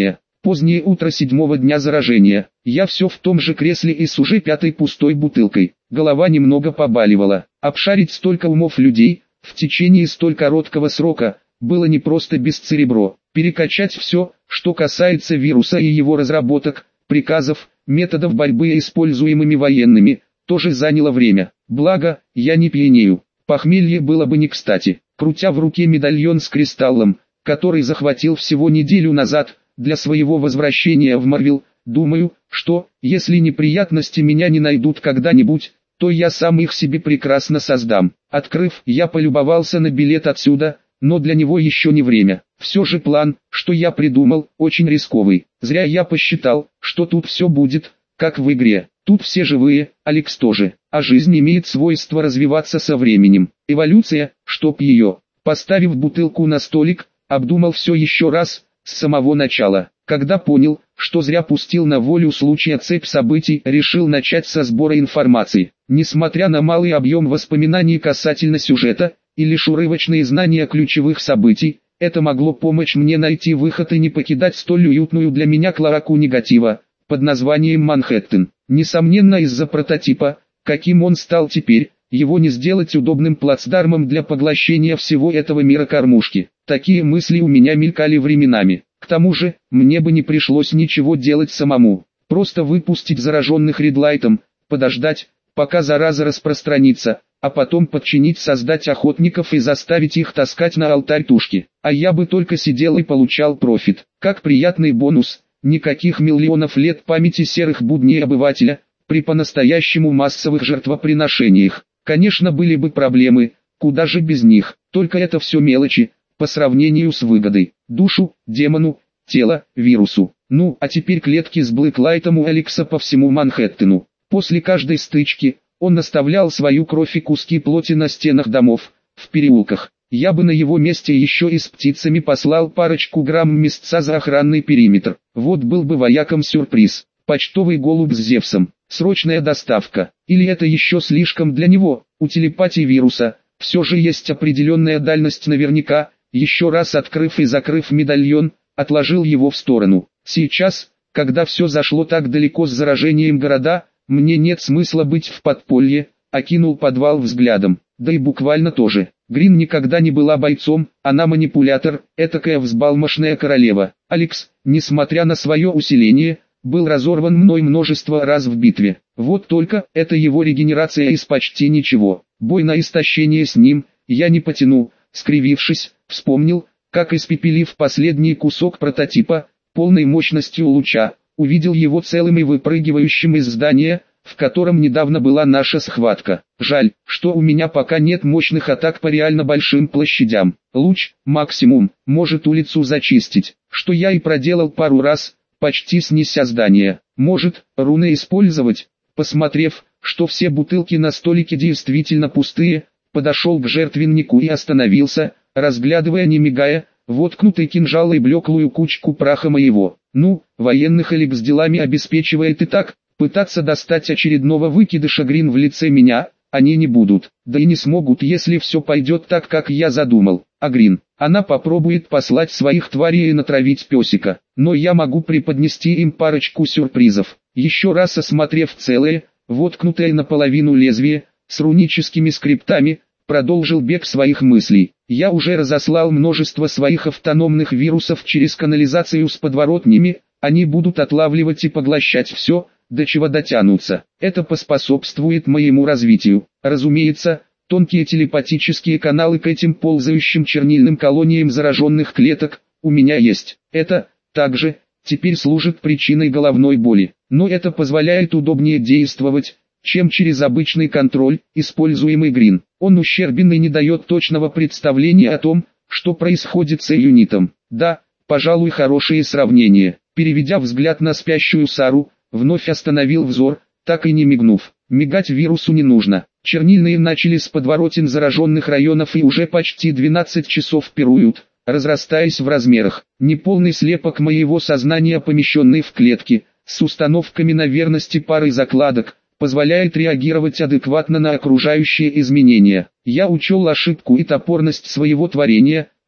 [SPEAKER 1] Позднее утро седьмого дня заражения. Я все в том же кресле и с уже пятой пустой бутылкой. Голова немного побаливала. Обшарить столько умов людей, в течение столь короткого срока, было не просто бесцеребро. Перекачать все, что касается вируса и его разработок, приказов, методов борьбы, используемыми военными, тоже заняло время. Благо, я не пьянею. Похмелье было бы не кстати. Крутя в руке медальон с кристаллом, который захватил всего неделю назад, для своего возвращения в Марвел, думаю, что, если неприятности меня не найдут когда-нибудь, то я сам их себе прекрасно создам. Открыв, я полюбовался на билет отсюда, но для него еще не время. Все же план, что я придумал, очень рисковый. Зря я посчитал, что тут все будет, как в игре. Тут все живые, Алекс тоже, а жизнь имеет свойство развиваться со временем. Эволюция, чтоб ее. Поставив бутылку на столик, обдумал все еще раз, с самого начала. Когда понял, что зря пустил на волю случая цепь событий, решил начать со сбора информации. Несмотря на малый объем воспоминаний касательно сюжета, и лишь урывочные знания ключевых событий, это могло помочь мне найти выход и не покидать столь уютную для меня клоаку негатива, под названием Манхэттен. Несомненно, из-за прототипа, каким он стал теперь, его не сделать удобным плацдармом для поглощения всего этого мира кормушки. Такие мысли у меня мелькали временами. К тому же, мне бы не пришлось ничего делать самому. Просто выпустить зараженных редлайтом, подождать, пока зараза распространится, а потом подчинить создать охотников и заставить их таскать на алтарь тушки. А я бы только сидел и получал профит. Как приятный бонус, никаких миллионов лет памяти серых будней обывателя, при по-настоящему массовых жертвоприношениях. Конечно, были бы проблемы, куда же без них, только это все мелочи, по сравнению с выгодой. Душу, демону, тело, вирусу. Ну, а теперь клетки с Блэклайтом у Алекса по всему Манхэттену. После каждой стычки, он наставлял свою кровь и куски плоти на стенах домов, в переулках. Я бы на его месте еще и с птицами послал парочку грамм мясца за охранный периметр. Вот был бы вояком сюрприз. Почтовый голубь с Зевсом. Срочная доставка. Или это еще слишком для него? У телепатии вируса все же есть определенная дальность наверняка. Еще раз открыв и закрыв медальон, отложил его в сторону. Сейчас, когда все зашло так далеко с заражением города, мне нет смысла быть в подполье, окинул подвал взглядом. Да и буквально тоже. Грин никогда не была бойцом, она манипулятор, этакая взбалмошная королева. Алекс, несмотря на свое усиление, был разорван мной множество раз в битве. Вот только, это его регенерация из почти ничего. Бой на истощение с ним, я не потяну, скривившись, вспомнил, как испепелив последний кусок прототипа, полной мощностью луча, увидел его целым и выпрыгивающим из здания, в котором недавно была наша схватка. Жаль, что у меня пока нет мощных атак по реально большим площадям. Луч, максимум, может улицу зачистить, что я и проделал пару раз, почти снеся здание. Может, руны использовать? Посмотрев, что все бутылки на столике действительно пустые, подошел к жертвеннику и остановился, разглядывая не мигая, воткнутый кинжал и блеклую кучку праха моего. Ну, военных Алекс делами обеспечивает и так, пытаться достать очередного выкидыша Грин в лице меня, они не будут, да и не смогут, если все пойдет так, как я задумал. А Грин, она попробует послать своих тварей и натравить песика, но я могу преподнести им парочку сюрпризов. Еще раз осмотрев целое, воткнутое наполовину лезвие, с руническими скриптами, продолжил бег своих мыслей. Я уже разослал множество своих автономных вирусов через канализацию с подворотнями, они будут отлавливать и поглощать все, до чего дотянутся. Это поспособствует моему развитию. Разумеется, тонкие телепатические каналы к этим ползающим чернильным колониям зараженных клеток у меня есть. Это, также, теперь служит причиной головной боли. Но это позволяет удобнее действовать, чем через обычный контроль, используемый Грин. Он ущербен и не дает точного представления о том, что происходит с юнитом. Да, пожалуй, хорошее сравнение. Переведя взгляд на спящую Сару, вновь остановил взор, так и не мигнув. Мигать вирусу не нужно. Чернильные начали с подворотен зараженных районов и уже почти двенадцать часов пируют, разрастаясь в размерах. Неполный слепок моего сознания, помещенный в клетки, с установками на верности пары закладок, позволяет реагировать адекватно на окружающие изменения. Я учел ошибку и топорность своего творения,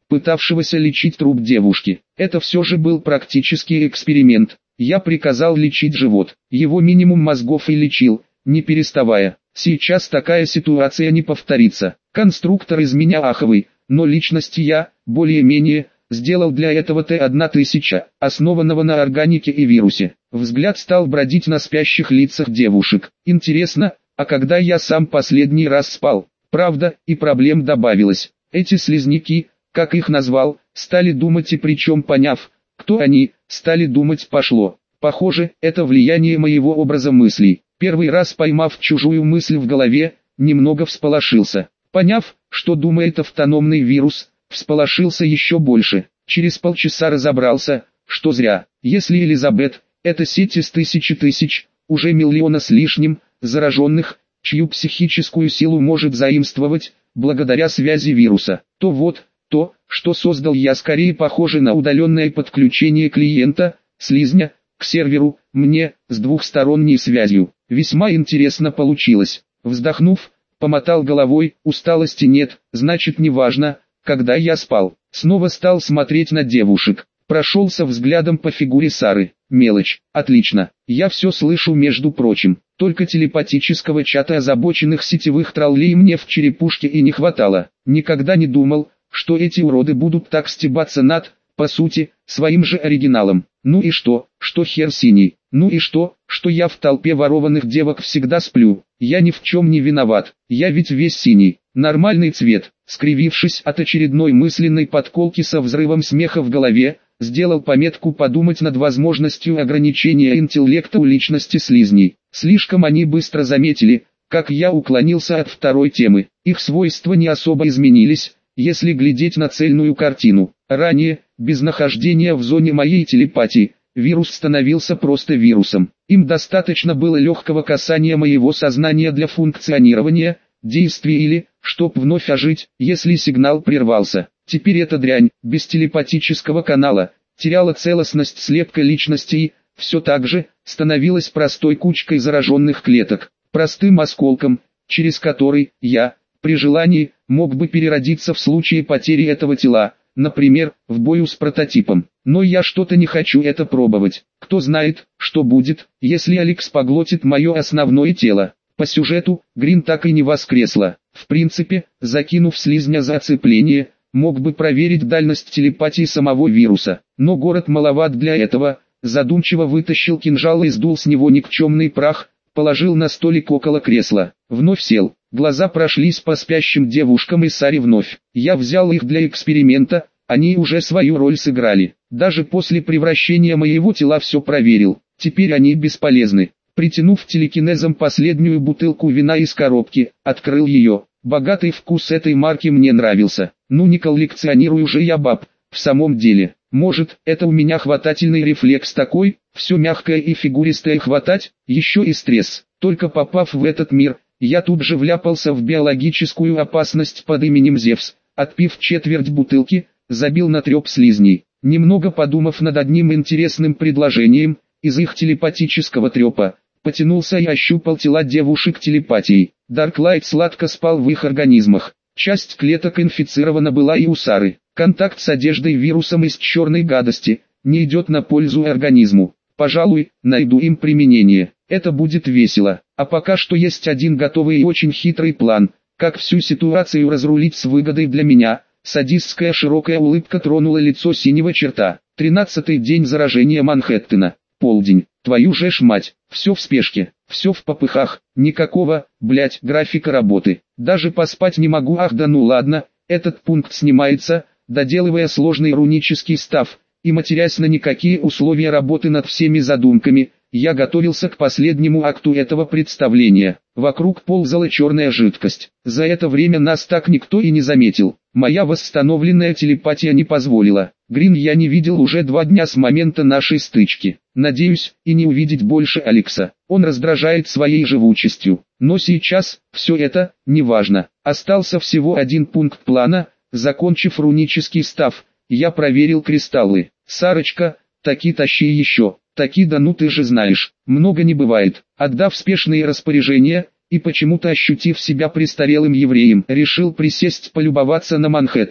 [SPEAKER 1] пытавшегося лечить труп девушки. Это все же был практический эксперимент. Я приказал лечить живот. Его минимум мозгов и лечил, не переставая. Сейчас такая ситуация не повторится. Конструктор из меня аховый, но личность я, более-менее, сделал для этого Т тысяча, основанного на органике и вирусе. Взгляд стал бродить на спящих лицах девушек. Интересно, а когда я сам последний раз спал? Правда, и проблем добавилось. Эти слизняки, как их назвал, стали думать и причем поняв, кто они, стали думать пошло. Похоже, это влияние моего образа мыслей. Первый раз поймав чужую мысль в голове, немного всполошился. Поняв, что думает автономный вирус, всполошился еще больше. Через полчаса разобрался, что зря. Если Элизабет, это сеть из тысячи тысяч, уже миллиона с лишним, зараженных, чью психическую силу может заимствовать, благодаря связи вируса, то вот, то, что создал я, скорее похоже на удаленное подключение клиента, слизня, к серверу, мне, с двухсторонней связью. Весьма интересно получилось. Вздохнув, помотал головой, усталости нет, значит неважно, когда я спал. Снова стал смотреть на девушек. Прошелся взглядом по фигуре Сары. Мелочь, отлично. Я все слышу, между прочим. Только телепатического чата озабоченных сетевых троллей мне в черепушке и не хватало. Никогда не думал, что эти уроды будут так стебаться над, по сути, своим же оригиналом. Ну и что, что хер синий? Ну и что, что я в толпе ворованных девок всегда сплю? Я ни в чем не виноват, я ведь весь синий. Нормальный цвет. Скривившись от очередной мысленной подколки со взрывом смеха в голове, сделал пометку подумать над возможностью ограничения интеллекта у личности слизней. Слишком они быстро заметили, как я уклонился от второй темы. Их свойства не особо изменились, если глядеть на цельную картину. Ранее, без нахождения в зоне моей телепатии, вирус становился просто вирусом. Им достаточно было легкого касания моего сознания для функционирования, действий или, чтоб вновь ожить, если сигнал прервался. Теперь эта дрянь, без телепатического канала, теряла целостность слепка личности и, все так же, становилась простой кучкой зараженных клеток, простым осколком, через который я, при желании, мог бы переродиться в случае потери этого тела, например, в бою с прототипом. Но я что-то не хочу это пробовать. Кто знает, что будет, если Алекс поглотит мое основное тело. По сюжету, Грин так и не воскресла. В принципе, закинув слизня за оцепление, мог бы проверить дальность телепатии самого вируса. Но город маловат для этого. Задумчиво вытащил кинжал и сдул с него никчемный прах, положил на столик около кресла. Вновь сел. Глаза прошлись по спящим девушкам и Саре вновь. Я взял их для эксперимента, они уже свою роль сыграли. Даже после превращения моего тела все проверил. Теперь они бесполезны. Притянув телекинезом последнюю бутылку вина из коробки, открыл ее. Богатый вкус этой марки мне нравился. Ну не коллекционирую же я баб, в самом деле. Может, это у меня хватательный рефлекс такой, все мягкое и фигуристое хватать, еще и стресс. Только попав в этот мир, я тут же вляпался в биологическую опасность под именем Зевс. Отпив четверть бутылки, забил на треп слизней. Немного подумав над одним интересным предложением, из их телепатического трепа, потянулся и ощупал тела девушек телепатией. Дарклайт сладко спал в их организмах. Часть клеток инфицирована была и у Сары. Контакт с одеждой вирусом из черной гадости не идет на пользу организму. Пожалуй, найду им применение. Это будет весело. А пока что есть один готовый и очень хитрый план, как всю ситуацию разрулить с выгодой для меня. Садистская широкая улыбка тронула лицо синего черта. Тринадцатый день заражения Манхэттена. Полдень. Твою же ж мать. Все в спешке. Все в попыхах. Никакого, блять, графика работы. Даже поспать не могу. Ах да ну ладно. Этот пункт снимается, доделывая сложный рунический став. И матерясь на никакие условия работы над всеми задумками, я готовился к последнему акту этого представления. Вокруг ползала черная жидкость. За это время нас так никто и не заметил. Моя восстановленная телепатия не позволила. Грин я не видел уже два дня с момента нашей стычки. Надеюсь, и не увидеть больше Алекса. Он раздражает своей живучестью. Но сейчас, все это, неважно. Остался всего один пункт плана. Закончив рунический став, я проверил кристаллы. Сарочка, таки тащи еще. Таки да ну ты же знаешь, много не бывает. Отдав спешные распоряжения, и почему-то ощутив себя престарелым евреем, решил присесть полюбоваться на Манхэттен.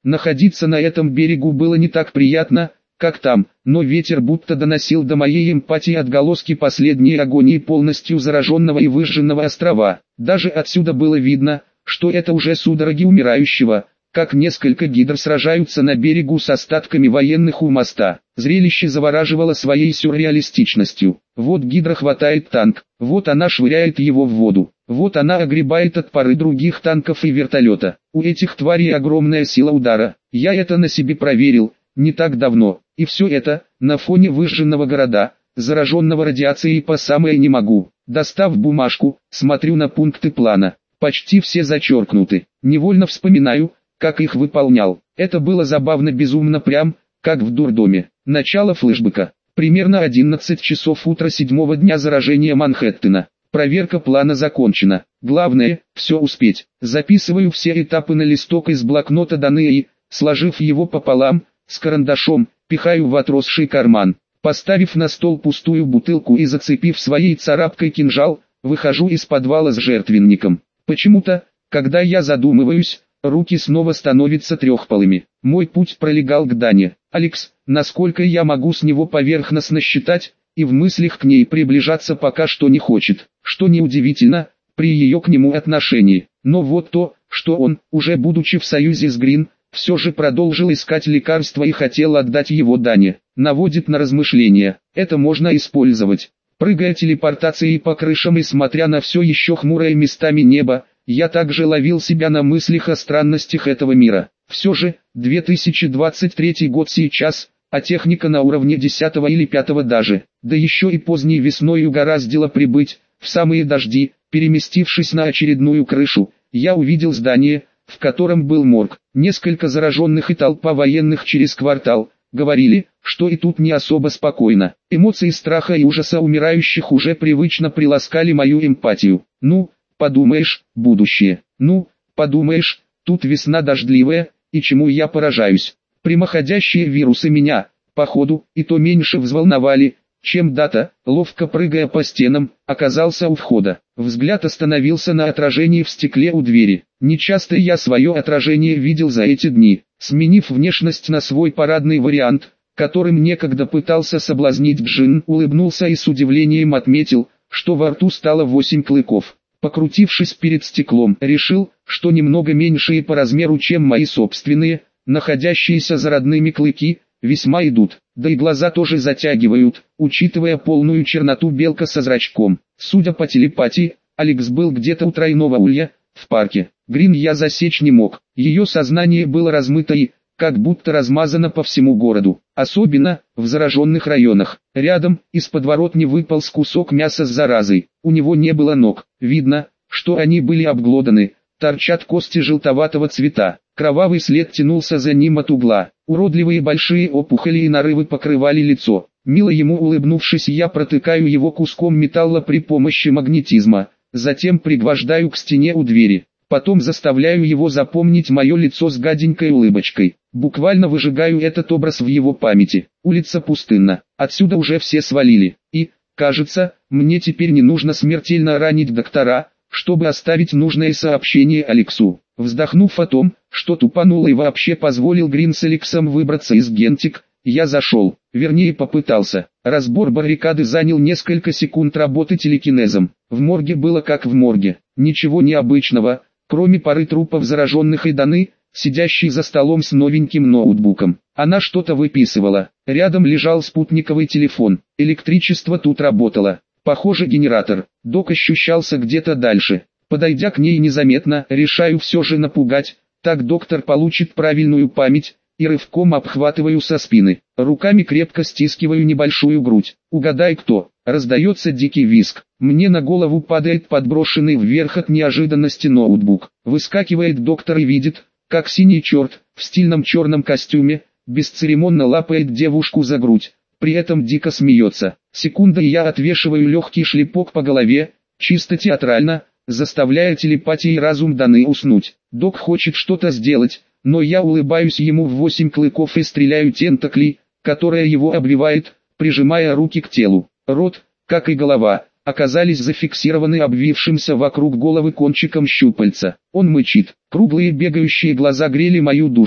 [SPEAKER 1] Находиться на этом берегу было не так приятно, как там, но ветер будто доносил до моей эмпатии отголоски последней агонии полностью зараженного и выжженного острова. Даже отсюда было видно, что это уже судороги умирающего, как несколько гидр сражаются на берегу с остатками военных у моста. Зрелище завораживало своей сюрреалистичностью. Вот гидра хватает танк, вот она швыряет его в воду, вот она огребает от пары других танков и вертолета. У этих тварей огромная сила удара. Я это на себе проверил не так давно, и все это на фоне выжженного города, зараженного радиацией по самое не могу. Достав бумажку, смотрю на пункты плана. Почти все зачеркнуты. Невольно вспоминаю, как их выполнял. Это было забавно, безумно, прям как в дурдоме. Начало флешбека. Примерно одиннадцать часов утра седьмого дня заражения Манхэттена. Проверка плана закончена. Главное, все успеть. Записываю все этапы на листок из блокнота Даны и, сложив его пополам, с карандашом, пихаю в отросший карман. Поставив на стол пустую бутылку и зацепив своей царапкой кинжал, выхожу из подвала с жертвенником. Почему-то, когда я задумываюсь, руки снова становятся трехпалыми. Мой путь пролегал к Дане. Алекс, насколько я могу с него поверхностно считать, и в мыслях к ней приближаться пока что не хочет, что неудивительно, при ее к нему отношении. Но вот то, что он, уже будучи в союзе с Грин, все же продолжил искать лекарства и хотел отдать его Дане, наводит на размышления. Это можно использовать. Прыгая телепортацией по крышам и смотря на все еще хмурое местами небо, я также ловил себя на мыслях о странностях этого мира. Все же, две тысячи двадцать третий год сейчас, а техника на уровне десятого или пятого даже, да еще и поздней весной угораздило прибыть, в самые дожди, переместившись на очередную крышу, я увидел здание, в котором был морг, несколько зараженных и толпа военных через квартал. Говорили, что и тут не особо спокойно. Эмоции страха и ужаса умирающих уже привычно приласкали мою эмпатию. Ну, подумаешь, будущее. Ну, подумаешь, тут весна дождливая, и чему я поражаюсь. Прямоходящие вирусы меня, походу, и то меньше взволновали, чем дата, ловко прыгая по стенам, оказался у входа. Взгляд остановился на отражении в стекле у двери. Нечасто я свое отражение видел за эти дни. Сменив внешность на свой парадный вариант, которым некогда пытался соблазнить Джин, улыбнулся и с удивлением отметил, что во рту стало восемь клыков. Покрутившись перед стеклом, решил, что немного меньшие по размеру, чем мои собственные, находящиеся за родными клыки, весьма идут, да и глаза тоже затягивают, учитывая полную черноту белка со зрачком. Судя по телепатии, Алекс был где-то у тройного улья, в парке. Грин я засечь не мог, ее сознание было размыто и, как будто размазано по всему городу, особенно в зараженных районах. Рядом, из подворотни выполз кусок мяса с заразой, у него не было ног, видно, что они были обглоданы, торчат кости желтоватого цвета, кровавый след тянулся за ним от угла, уродливые большие опухоли и нарывы покрывали лицо. Мило ему улыбнувшись, я протыкаю его куском металла при помощи магнетизма, затем пригвождаю к стене у двери. Потом заставляю его запомнить мое лицо с гаденькой улыбочкой. Буквально выжигаю этот образ в его памяти. Улица пустынна. Отсюда уже все свалили. И, кажется, мне теперь не нужно смертельно ранить доктора, чтобы оставить нужное сообщение Алексу. Вздохнув о том, что тупанул и вообще позволил Грин с Алексом выбраться из Гентик, я зашел, вернее попытался. Разбор баррикады занял несколько секунд работы телекинезом. В морге было как в морге. Ничего необычного, кроме пары трупов зараженных и Даны, сидящей за столом с новеньким ноутбуком. Она что-то выписывала. Рядом лежал спутниковый телефон. Электричество тут работало. Похоже, генератор. Док ощущался где-то дальше. Подойдя к ней незаметно, решаю все же напугать. Так доктор получит правильную память. И рывком обхватываю со спины. Руками крепко стискиваю небольшую грудь. Угадай кто. Раздается дикий визг. Мне на голову падает подброшенный вверх от неожиданности ноутбук. Выскакивает доктор и видит, как синий черт, в стильном черном костюме, бесцеремонно лапает девушку за грудь. При этом дико смеется. Секунда, и я отвешиваю легкий шлепок по голове, чисто театрально, заставляя телепатией разум Даны уснуть. Док хочет что-то сделать, но я улыбаюсь ему в восемь клыков и стреляю тентакли, которая его обвивает, прижимая руки к телу. Рот, как и голова, оказались зафиксированы обвившимся вокруг головы кончиком щупальца. Он мычит. Круглые бегающие глаза грели мою душу.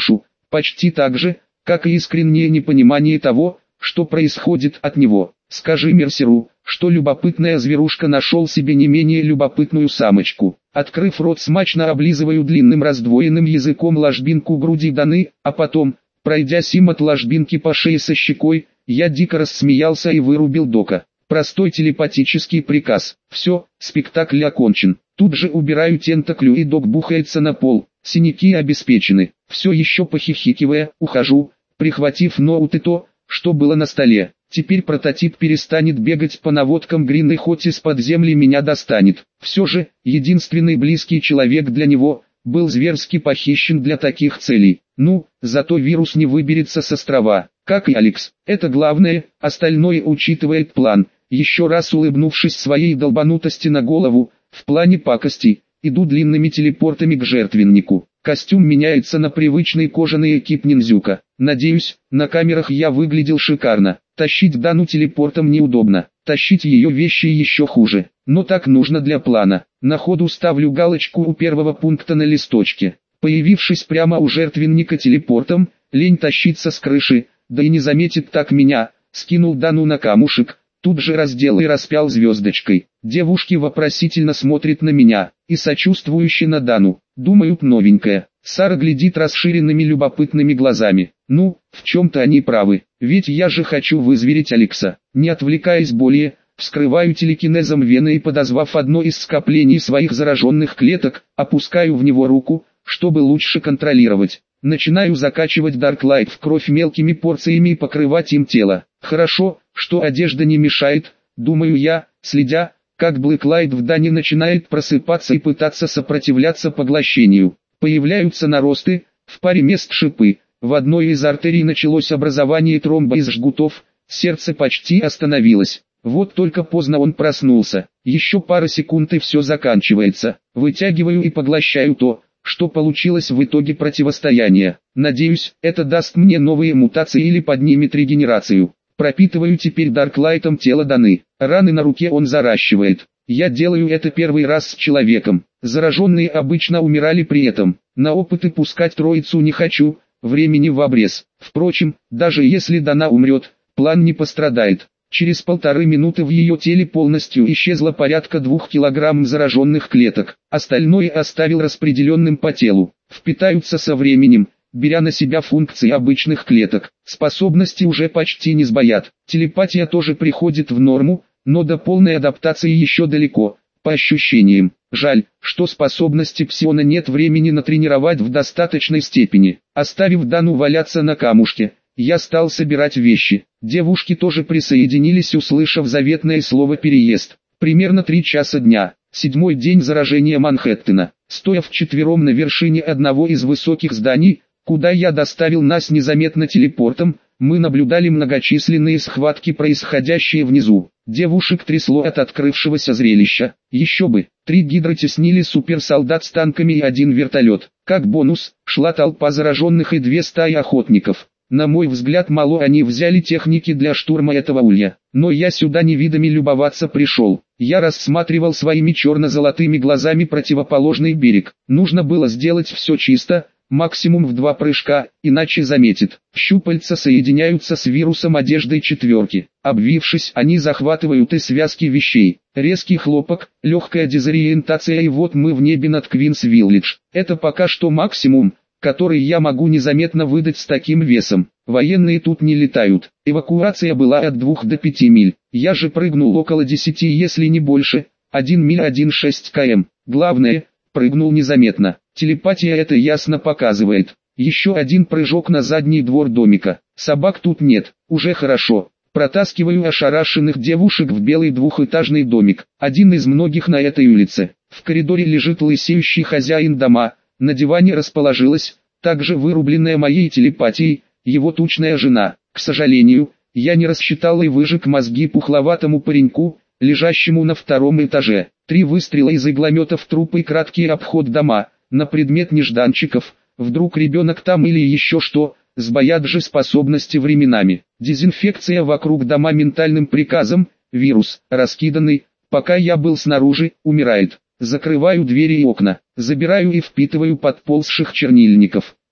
[SPEAKER 1] почти так же, как и искреннее непонимание того, что происходит от него. Скажи Мерсеру, что любопытная зверушка нашел себе не менее любопытную самочку. Открыв рот, смачно облизываю длинным раздвоенным языком ложбинку груди Даны, а потом, пройдя сим от ложбинки по шее со щекой, я дико рассмеялся и вырубил Дока. Простой телепатический приказ. Все, спектакль окончен. Тут же убираю тентаклю, и Док бухается на пол. Синяки обеспечены. Все еще похихикивая, ухожу, прихватив ноут и то, что было на столе. Теперь прототип перестанет бегать по наводкам Грин и хоть из-под земли меня достанет. Все же, единственный близкий человек для него, был зверски похищен для таких целей. Ну, зато вирус не выберется с острова, как и Алекс. Это главное, остальное учитывает план. Еще раз улыбнувшись своей долбанутости на голову, в плане пакости, иду длинными телепортами к жертвеннику. Костюм меняется на привычный кожаный экип ниндзюка. Надеюсь, на камерах я выглядел шикарно. Тащить Дану телепортом неудобно. Тащить ее вещи еще хуже. Но так нужно для плана. На ходу ставлю галочку у первого пункта на листочке. Появившись прямо у жертвенника телепортом, лень тащиться с крыши, да и не заметит так меня. Скинул Дану на камушек. Тут же раздел и распял звездочкой. Девушки вопросительно смотрят на меня, и сочувствующе на Дану. Думают, новенькая. Сара глядит расширенными любопытными глазами. Ну, в чем-то они правы, ведь я же хочу вызверить Алекса. Не отвлекаясь более, вскрываю телекинезом вены и, подозвав одно из скоплений своих зараженных клеток, опускаю в него руку, чтобы лучше контролировать. Начинаю закачивать Дарклайт в кровь мелкими порциями и покрывать им тело. Хорошо, что одежда не мешает, думаю я, следя, как Блэклайт в Дане начинает просыпаться и пытаться сопротивляться поглощению. Появляются наросты, в паре мест шипы, в одной из артерий началось образование тромба из жгутов, сердце почти остановилось. Вот только поздно он проснулся, еще пара секунд и все заканчивается. Вытягиваю и поглощаю то, что получилось в итоге противостояния. Надеюсь, это даст мне новые мутации или поднимет регенерацию. Пропитываю теперь Дарклайтом тело Даны. Раны на руке он заращивает. Я делаю это первый раз с человеком. Зараженные обычно умирали при этом. На опыты пускать троицу не хочу, времени в обрез. Впрочем, даже если Дана умрет, план не пострадает. Через полторы минуты в ее теле полностью исчезло порядка двух килограмм зараженных клеток. Остальное оставил распределенным по телу. Впитаются со временем, беря на себя функции обычных клеток. Способности уже почти не сбоят. Телепатия тоже приходит в норму, но до полной адаптации еще далеко, по ощущениям. Жаль, что способности Псиона нет времени натренировать в достаточной степени. Оставив Дану валяться на камушке, я стал собирать вещи. Девушки тоже присоединились, услышав заветное слово «переезд». Примерно три часа дня, седьмой день заражения Манхэттена. Стоя вчетвером на вершине одного из высоких зданий, куда я доставил нас незаметно телепортом, мы наблюдали многочисленные схватки, происходящие внизу. Девушек трясло от открывшегося зрелища. Еще бы, три гидры теснили суперсолдат с танками и один вертолет. Как бонус, шла толпа зараженных и две стаи охотников. На мой взгляд, мало они взяли техники для штурма этого улья. Но я сюда не видами любоваться пришел. Я рассматривал своими черно-золотыми глазами противоположный берег. Нужно было сделать все чисто, максимум в два прыжка, иначе заметит. Щупальца соединяются с вирусом одежды четверки. Обвившись, они захватывают и связки вещей. Резкий хлопок, легкая дезориентация, и вот мы в небе над Квинс-Виллидж. Это пока что максимум, который я могу незаметно выдать с таким весом. Военные тут не летают. Эвакуация была от двух до пяти миль. Я же прыгнул около десяти, если не больше. один миль один целых шесть километров. Главное, прыгнул незаметно. Телепатия это ясно показывает. Еще один прыжок на задний двор домика. Собак тут нет, уже хорошо. Протаскиваю ошарашенных девушек в белый двухэтажный домик. Один из многих на этой улице. В коридоре лежит лысеющий хозяин дома. На диване расположилась, также вырубленная моей телепатией, его тучная жена. К сожалению, я не рассчитал и выжег мозги пухловатому пареньку, лежащему на втором этаже. Три выстрела из игломета в труп и краткий обход дома, на предмет нежданчиков, вдруг ребенок там или еще что, сбоят же способности временами. Дезинфекция вокруг дома ментальным приказом, вирус, раскиданный, пока я был снаружи, умирает. Закрываю двери и окна, забираю и впитываю подползших чернильников.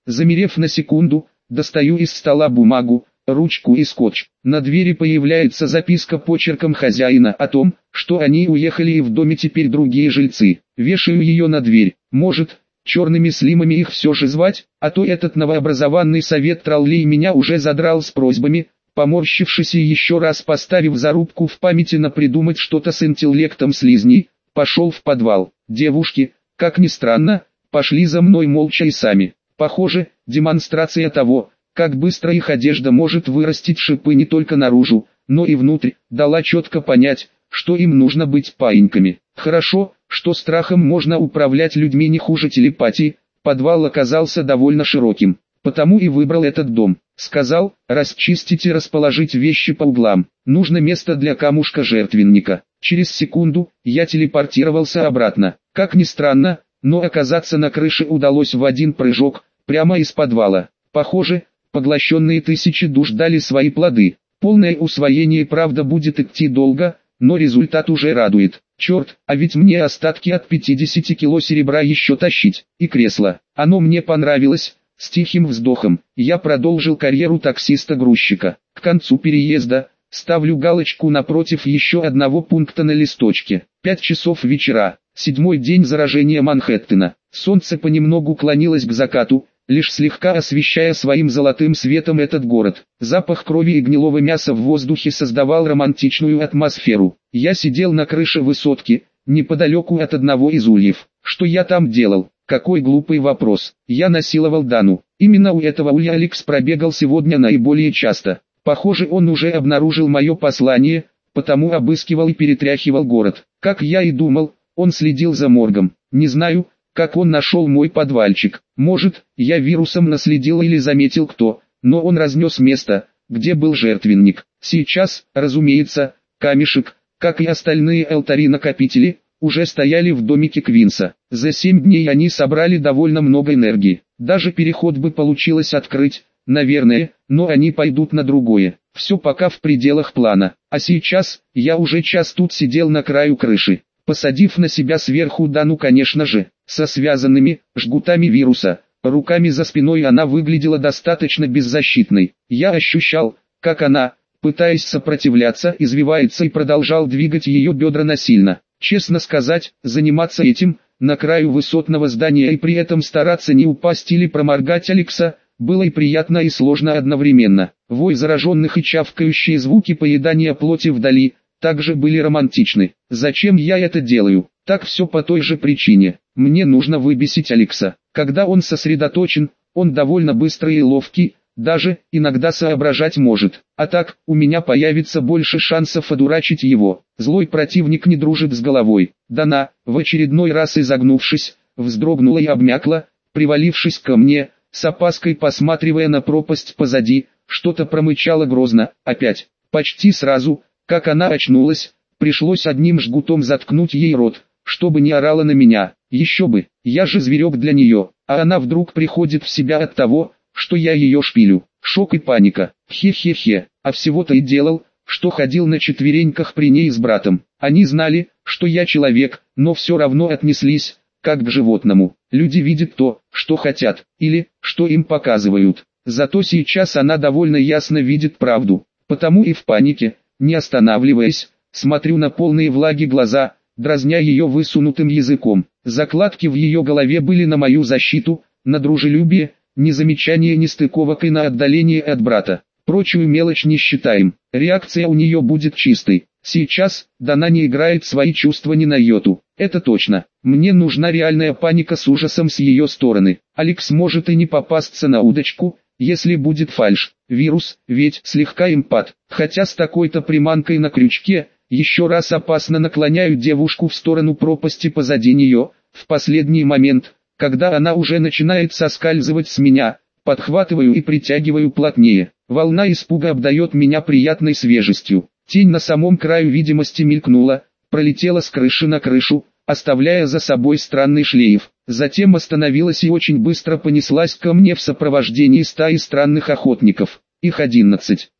[SPEAKER 1] Замерев на секунду, достаю из стола бумагу, ручку и скотч. На двери появляется записка почерком хозяина о том, что они уехали и в доме теперь другие жильцы. Вешаю ее на дверь. Может, черными слимами их все же звать, а то этот новообразованный совет троллей меня уже задрал с просьбами, поморщившись и еще раз поставив зарубку в памяти на придумать что-то с интеллектом слизней, пошел в подвал. Девушки, как ни странно, пошли за мной молча и сами. Похоже, демонстрация того, как быстро их одежда может вырастить шипы не только наружу, но и внутрь, дала четко понять, что им нужно быть паиньками. Хорошо, что страхом можно управлять людьми не хуже телепатии. Подвал оказался довольно широким, потому и выбрал этот дом. Сказал, расчистить и расположить вещи по углам. Нужно место для камушка жертвенника. Через секунду я телепортировался обратно. Как ни странно, но оказаться на крыше удалось в один прыжок, прямо из подвала. Похоже, поглощенные тысячи душ дали свои плоды. Полное усвоение, правда, будет идти долго, но результат уже радует. Черт, а ведь мне остатки от пятидесяти кило серебра еще тащить. И кресло. Оно мне понравилось. С тихим вздохом, я продолжил карьеру таксиста-грузчика. К концу переезда, ставлю галочку напротив еще одного пункта на листочке. Пять часов вечера, седьмой день заражения Манхэттена. Солнце понемногу клонилось к закату, лишь слегка освещая своим золотым светом этот город. Запах крови и гнилого мяса в воздухе создавал романтичную атмосферу. Я сидел на крыше высотки, неподалеку от одного из ульев. Что я там делал? Какой глупый вопрос. Я насиловал Дану. Именно у этого улья Алекс пробегал сегодня наиболее часто. Похоже, он уже обнаружил мое послание, потому обыскивал и перетряхивал город. Как я и думал, он следил за моргом. Не знаю, как он нашел мой подвальчик. Может, я вирусом наследил или заметил кто, но он разнес место, где был жертвенник. Сейчас, разумеется, камешек, как и остальные алтари-накопители, уже стояли в домике Квинса. За семь дней они собрали довольно много энергии. Даже переход бы получилось открыть, наверное, но они пойдут на другое. Все пока в пределах плана. А сейчас, я уже час тут сидел на краю крыши, посадив на себя сверху Дану, конечно же, со связанными жгутами вируса. Руками за спиной она выглядела достаточно беззащитной. Я ощущал, как она, пытаясь сопротивляться, извивается и продолжал двигать ее бедра насильно. Честно сказать, заниматься этим, на краю высотного здания и при этом стараться не упасть или проморгать Алекса, было и приятно и сложно одновременно. Вой зараженных и чавкающие звуки поедания плоти вдали, также были романтичны. Зачем я это делаю? Так все по той же причине. Мне нужно выбесить Алекса. Когда он сосредоточен, он довольно быстрый и ловкий, даже иногда соображать может. А так, у меня появится больше шансов одурачить его. Злой противник не дружит с головой. Дана, в очередной раз изогнувшись, вздрогнула и обмякла, привалившись ко мне, с опаской посматривая на пропасть позади, что-то промычала грозно. Опять, почти сразу, как она очнулась, пришлось одним жгутом заткнуть ей рот, чтобы не орала на меня. Еще бы, я же зверек для нее, а она вдруг приходит в себя от того, что я ее шпилю. Шок и паника. Хе-хе-хе. А всего-то и делал, что ходил на четвереньках при ней с братом. Они знали, что я человек, но все равно отнеслись, как к животному. Люди видят то, что хотят, или, что им показывают. Зато сейчас она довольно ясно видит правду. Потому и в панике, не останавливаясь, смотрю на полные влаги глаза, дразня ее высунутым языком. Закладки в ее голове были на мою защиту, на дружелюбие, ни замечания, ни стыковок и на отдаление от брата. Прочую мелочь не считаем. Реакция у нее будет чистой. Сейчас, Дана не играет свои чувства ни на йоту. Это точно. Мне нужна реальная паника с ужасом с ее стороны. Алекс может и не попасться на удочку, если будет фальшь. Вирус, ведь слегка импат. Хотя с такой-то приманкой на крючке, еще раз опасно наклоняю девушку в сторону пропасти позади нее. В последний момент, когда она уже начинает соскальзывать с меня, подхватываю и притягиваю плотнее. Волна испуга обдает меня приятной свежестью. Тень на самом краю видимости мелькнула, пролетела с крыши на крышу, оставляя за собой странный шлейф. Затем остановилась и очень быстро понеслась ко мне в сопровождении стаи странных охотников. Их одиннадцать.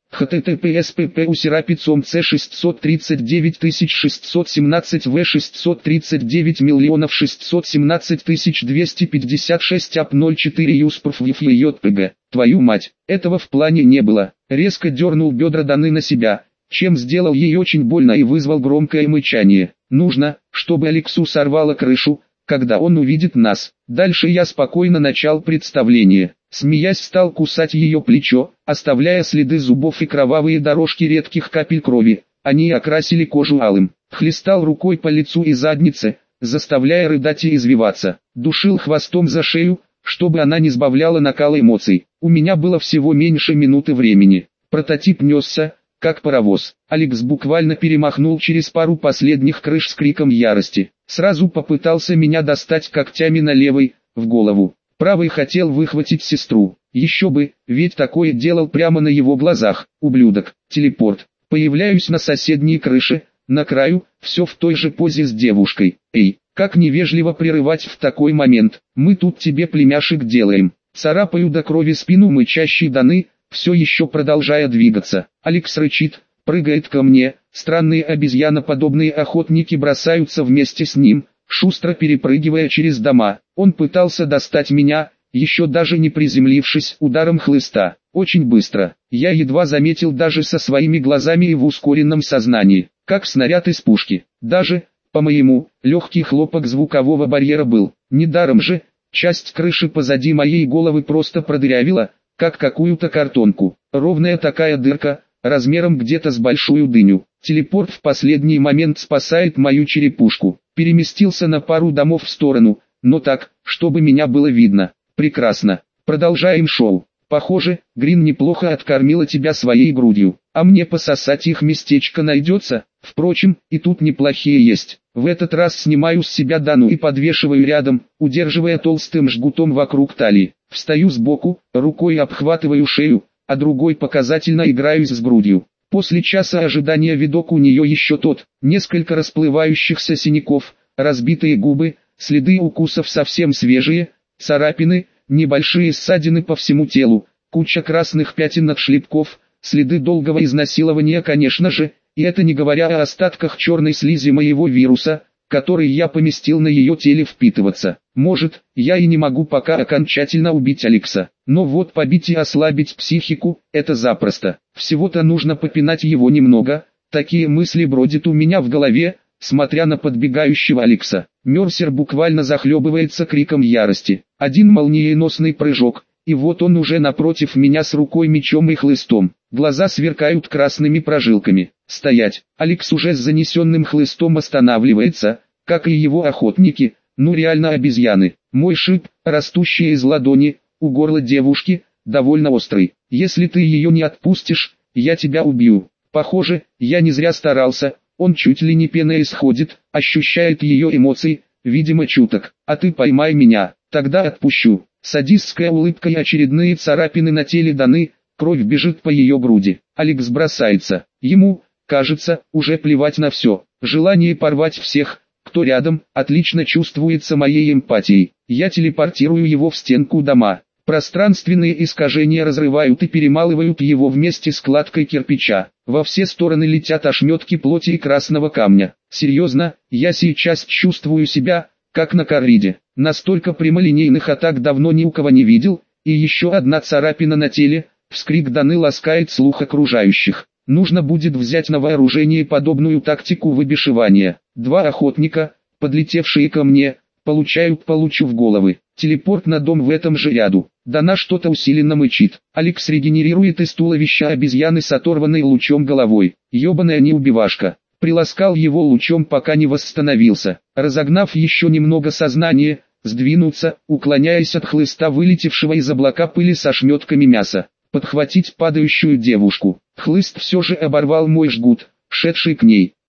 [SPEAKER 1] https pp усерапицом c шестьсот тридцать девять тысяч шестьсот семнадцать в шестьсот тридцать девять миллионов шестьсот семнадцать тысяч двести пятьдесят шесть ап ноль четыре юспрф виф Твою мать, этого в плане не было. Резко дернул бедра Даны на себя, чем сделал ей очень больно и вызвал громкое мычание. Нужно, чтобы Алексу сорвало крышу, когда он увидит нас. Дальше я спокойно начал представление. Смеясь, стал кусать ее плечо, оставляя следы зубов и кровавые дорожки редких капель крови. Они окрасили кожу алым. Хлестал рукой по лицу и заднице, заставляя рыдать и извиваться. Душил хвостом за шею, чтобы она не сбавляла накала эмоций. У меня было всего меньше минуты времени. Прототип несся, как паровоз. Алекс буквально перемахнул через пару последних крыш с криком ярости. Сразу попытался меня достать когтями на левой, в голову. Правый хотел выхватить сестру. Еще бы, ведь такое делал прямо на его глазах. Ублюдок. Телепорт. Появляюсь на соседней крыше, на краю, все в той же позе с девушкой. Эй, как невежливо прерывать в такой момент. Мы тут тебе племяшек делаем. Царапаю до крови спину мычащей Даны, все еще продолжая двигаться. Алекс рычит, прыгает ко мне. Странные обезьяноподобные охотники бросаются вместе с ним, шустро перепрыгивая через дома. Он пытался достать меня, еще даже не приземлившись ударом хлыста. Очень быстро. Я едва заметил даже со своими глазами и в ускоренном сознании, как снаряд из пушки. Даже, по-моему, легкий хлопок звукового барьера был. Недаром же, часть крыши позади моей головы просто продырявила, как какую-то картонку. Ровная такая дырка, размером где-то с большую дыню. Телепорт в последний момент спасает мою черепушку. Переместился на пару домов в сторону, но так, чтобы меня было видно. Прекрасно. Продолжаем шоу. Похоже, Грин неплохо откормила тебя своей грудью. А мне пососать их местечко найдется? Впрочем, и тут неплохие есть. В этот раз снимаю с себя Дану и подвешиваю рядом, удерживая толстым жгутом вокруг талии. Встаю сбоку, рукой обхватываю шею, а другой показательно играюсь с грудью. После часа ожидания видок у нее еще тот, несколько расплывающихся синяков, разбитые губы, следы укусов совсем свежие, царапины, небольшие ссадины по всему телу, куча красных пятен от шлепков, следы долгого изнасилования, конечно же, и это не говоря о остатках черной слизи моего вируса, который я поместил на ее теле впитываться. Может, я и не могу пока окончательно убить Алекса, но вот побить и ослабить психику – это запросто. Всего-то нужно попинать его немного. Такие мысли бродят у меня в голове, смотря на подбегающего Алекса. Мерсер буквально захлебывается криком ярости. Один молниеносный прыжок, и вот он уже напротив меня с рукой, мечом и хлыстом. Глаза сверкают красными прожилками. Стоять! Алекс уже с занесенным хлыстом останавливается, как и его охотники, ну реально обезьяны. Мой шип, растущий из ладони, у горла девушки, довольно острый. Если ты ее не отпустишь, я тебя убью. Похоже, я не зря старался. Он чуть ли не пеной исходит, ощущает ее эмоции, видимо чуток. А ты поймай меня, тогда отпущу. Садистская улыбка и очередные царапины на теле Даны, кровь бежит по ее груди. Алекс бросается. Ему, кажется, уже плевать на все. Желание порвать всех, кто рядом, отлично чувствуется моей эмпатией. Я телепортирую его в стенку дома. Пространственные искажения разрывают и перемалывают его вместе с кладкой кирпича. Во все стороны летят ошметки плоти и красного камня. Серьезно, я сейчас чувствую себя, как на корриде. Настолько прямолинейных атак давно ни у кого не видел, и еще одна царапина на теле, вскрик Даны ласкает слух окружающих. Нужно будет взять на вооружение подобную тактику выбешивания. Два охотника, подлетевшие ко мне, получают получу в головы. Телепорт на дом в этом же ряду. Дана что-то усиленно мычит. Алекс регенерирует из туловища обезьяны с оторванной лучом головой. Ёбаная неубивашка. Приласкал его лучом, пока не восстановился. Разогнав еще немного сознание, сдвинуться, уклоняясь от хлыста, вылетевшего из облака пыли со шметками мяса. Подхватить падающую девушку. Хлыст все же оборвал мой жгут, шедший к ней.